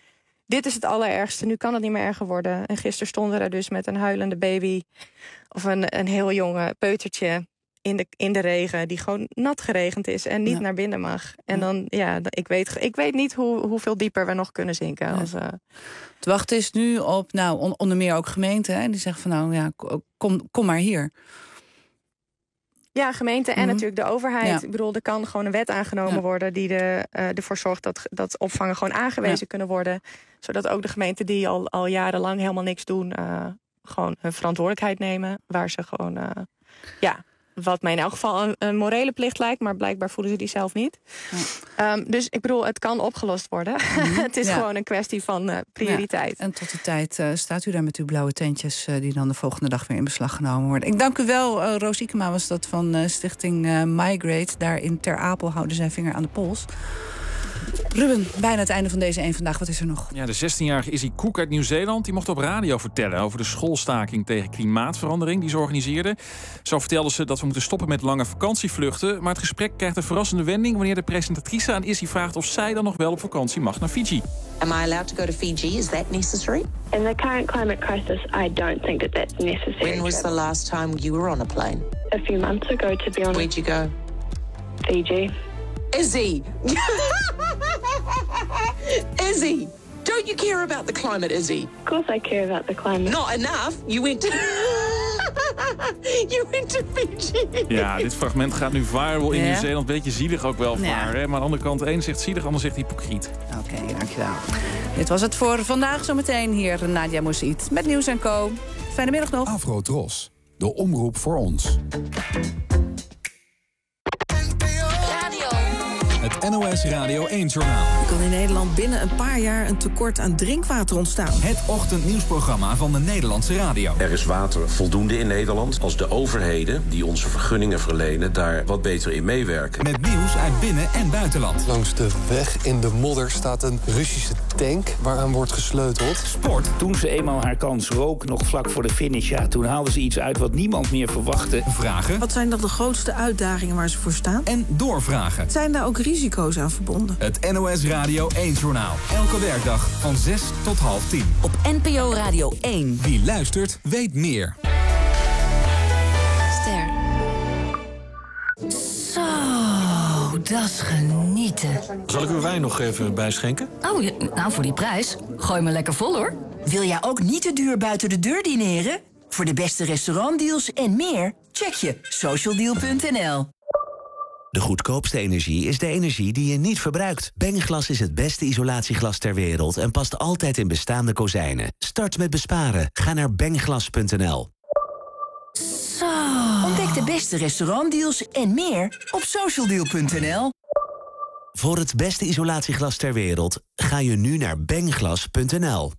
dit is het allerergste, nu kan het niet meer erger worden. En gisteren stonden er dus met een huilende baby... of een, een heel jonge peutertje in de, in de regen... die gewoon nat geregend is en niet ja. naar binnen mag. En dan, ja, ik weet, ik weet niet hoe, hoeveel dieper we nog kunnen zinken. Ja. Als, uh... Het wachten is nu op, nou, on, onder meer ook gemeenten... Hè, die zeggen van, nou ja, kom, kom maar hier... Ja, gemeente en mm-hmm. natuurlijk de overheid. Ja. Ik bedoel, er kan gewoon een wet aangenomen ja. worden... die de, uh, ervoor zorgt dat, dat opvangen gewoon aangewezen ja. kunnen worden. Zodat ook de gemeenten die al, al jarenlang helemaal niks doen... Uh, gewoon hun verantwoordelijkheid nemen. Waar ze gewoon, uh, ja, wat mij in elk geval een, een morele plicht lijkt... maar blijkbaar voelen ze die zelf niet. Ja. Um, dus ik bedoel, het kan opgelost worden. Mm-hmm. Het is ja. gewoon een kwestie van uh, prioriteit. Ja. En tot die tijd uh, staat u daar met uw blauwe tentjes... Uh, die dan de volgende dag weer in beslag genomen worden. Ik dank u wel, uh, Roos Ikema was dat van uh, stichting uh, Migrate. Daar in Ter Apel houden zijn vinger aan de pols. Ruben, bijna het einde van deze één Vandaag. Wat is er nog? Ja, de zestienjarige Izzy Cook uit Nieuw-Zeeland... die mocht op radio vertellen over de schoolstaking tegen klimaatverandering... die ze organiseerde. Zo vertelde ze dat we moeten stoppen met lange vakantievluchten... maar het gesprek krijgt een verrassende wending... wanneer de presentatrice aan Izzy vraagt... of zij dan nog wel op vakantie mag naar Fiji. Am I allowed to go to Fiji? Is that necessary? In the current climate crisis, I don't think that that's necessary. When was the last time you were on a plane? A few months ago, to be honest. Where'd you go? Fiji. Izzy! Izzy! Don't you care about the climate, Izzy? Of course I care about the climate. Not enough. You went to... you went to Fiji. Ja, dit fragment gaat nu viral in ja. Nieuw-Zeeland. Beetje zielig ook wel voor ja. haar. Hè? Maar aan de andere kant, één zegt zielig, ander zegt hypocriet. Oké, okay, dankjewel. Dit was het voor vandaag. Zometeen hier Nadia Moussaïd met Nieuws en Co. Fijne middag nog. Afro-Tros, de omroep voor ons. Het N O S Radio één-journaal. Er kan in Nederland binnen een paar jaar een tekort aan drinkwater ontstaan. Het ochtendnieuwsprogramma van de Nederlandse radio. Er is water voldoende in Nederland als de overheden die onze vergunningen verlenen daar wat beter in meewerken. Met nieuws uit binnen- en buitenland. Langs de weg in de modder staat een Russische tank waaraan wordt gesleuteld. Sport. Toen ze eenmaal haar kans rook, nog vlak voor de finish, ja, toen haalden ze iets uit wat niemand meer verwachtte. Vragen. Wat zijn dan de grootste uitdagingen waar ze voor staan? En doorvragen. Zijn daar ook risico's aan verbonden? Het N O S Radio één-journaal. Elke werkdag van zes tot half tien. Op N P O Radio één. Wie luistert, weet meer. Ster. Zo, dat is genieten. Zal ik uw wijn nog even bijschenken? Oh, ja, nou voor die prijs. Gooi me lekker vol, hoor. Wil jij ook niet te duur buiten de deur dineren? Voor de beste restaurantdeals en meer, check je socialdeal punt n l. De goedkoopste energie is de energie die je niet verbruikt. Bengglas is het beste isolatieglas ter wereld en past altijd in bestaande kozijnen. Start met besparen. Ga naar bengglas punt n l. Zo. Ontdek de beste restaurantdeals en meer op socialdeal punt n l. Voor het beste isolatieglas ter wereld ga je nu naar bengglas punt n l.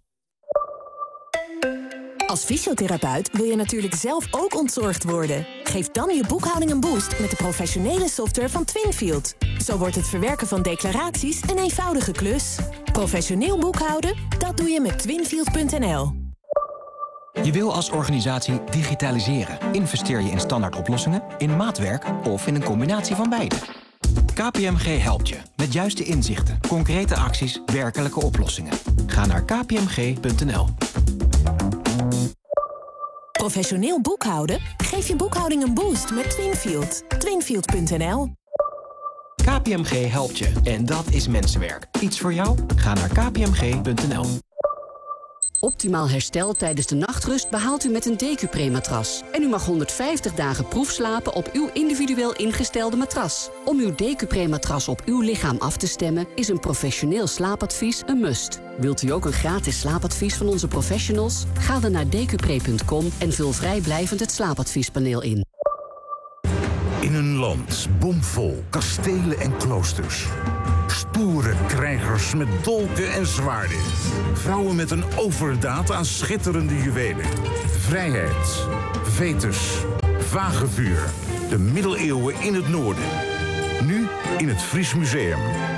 Als fysiotherapeut wil je natuurlijk zelf ook ontzorgd worden. Geef dan je boekhouding een boost met de professionele software van Twinfield. Zo wordt het verwerken van declaraties een eenvoudige klus. Professioneel boekhouden, dat doe je met twinfield punt n l. Je wil als organisatie digitaliseren. Investeer je in standaard oplossingen, in maatwerk of in een combinatie van beide? K P M G helpt je met juiste inzichten, concrete acties, werkelijke oplossingen. Ga naar k p m g punt n l. Professioneel boekhouden? Geef je boekhouding een boost met Twinfield. twinfield punt n l. K P M G helpt je en dat is mensenwerk. Iets voor jou? Ga naar k p m g punt n l. Optimaal herstel tijdens de nachtrust behaalt u met een Decupré-matras. En u mag honderdvijftig dagen proefslapen op uw individueel ingestelde matras. Om uw Decupré-matras op uw lichaam af te stemmen is een professioneel slaapadvies een must. Wilt u ook een gratis slaapadvies van onze professionals? Ga dan naar decupré punt com en vul vrijblijvend het slaapadviespaneel in. In een land bomvol kastelen en kloosters. Stoere krijgers met dolken en zwaarden. Vrouwen met een overdaad aan schitterende juwelen. Vrijheid, Vetus, vagevuur. De middeleeuwen in het noorden. Nu in het Fries Museum.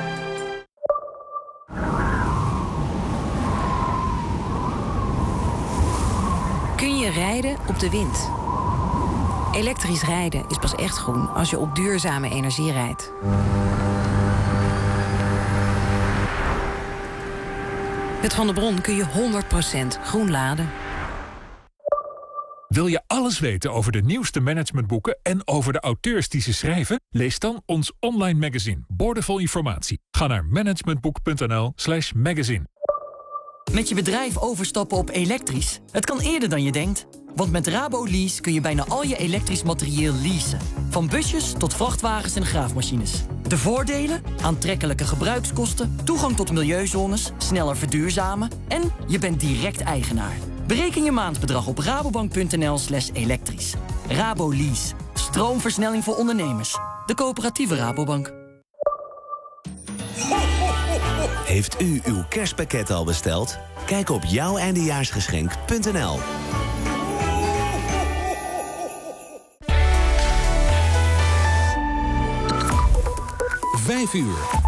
Kun je rijden op de wind? Elektrisch rijden is pas echt groen als je op duurzame energie rijdt. . Met Van der Bron kun je honderd procent groen laden. Wil je alles weten over de nieuwste managementboeken en over de auteurs die ze schrijven? Lees dan ons online magazine, Boordevol Informatie. Ga naar managementboek.nl slash magazine. Met je bedrijf overstappen op elektrisch? Het kan eerder dan je denkt. Want met Rabo Lease kun je bijna al je elektrisch materieel leasen. Van busjes tot vrachtwagens en graafmachines. De voordelen? Aantrekkelijke gebruikskosten, toegang tot milieuzones, sneller verduurzamen en je bent direct eigenaar. Bereken je maandbedrag op rabobank.nl slash elektrisch. Rabo Lease. Stroomversnelling voor ondernemers. De coöperatieve Rabobank. Heeft u uw kerstpakket al besteld? Kijk op jouw eindejaarsgeschenk punt n l. Vijf uur.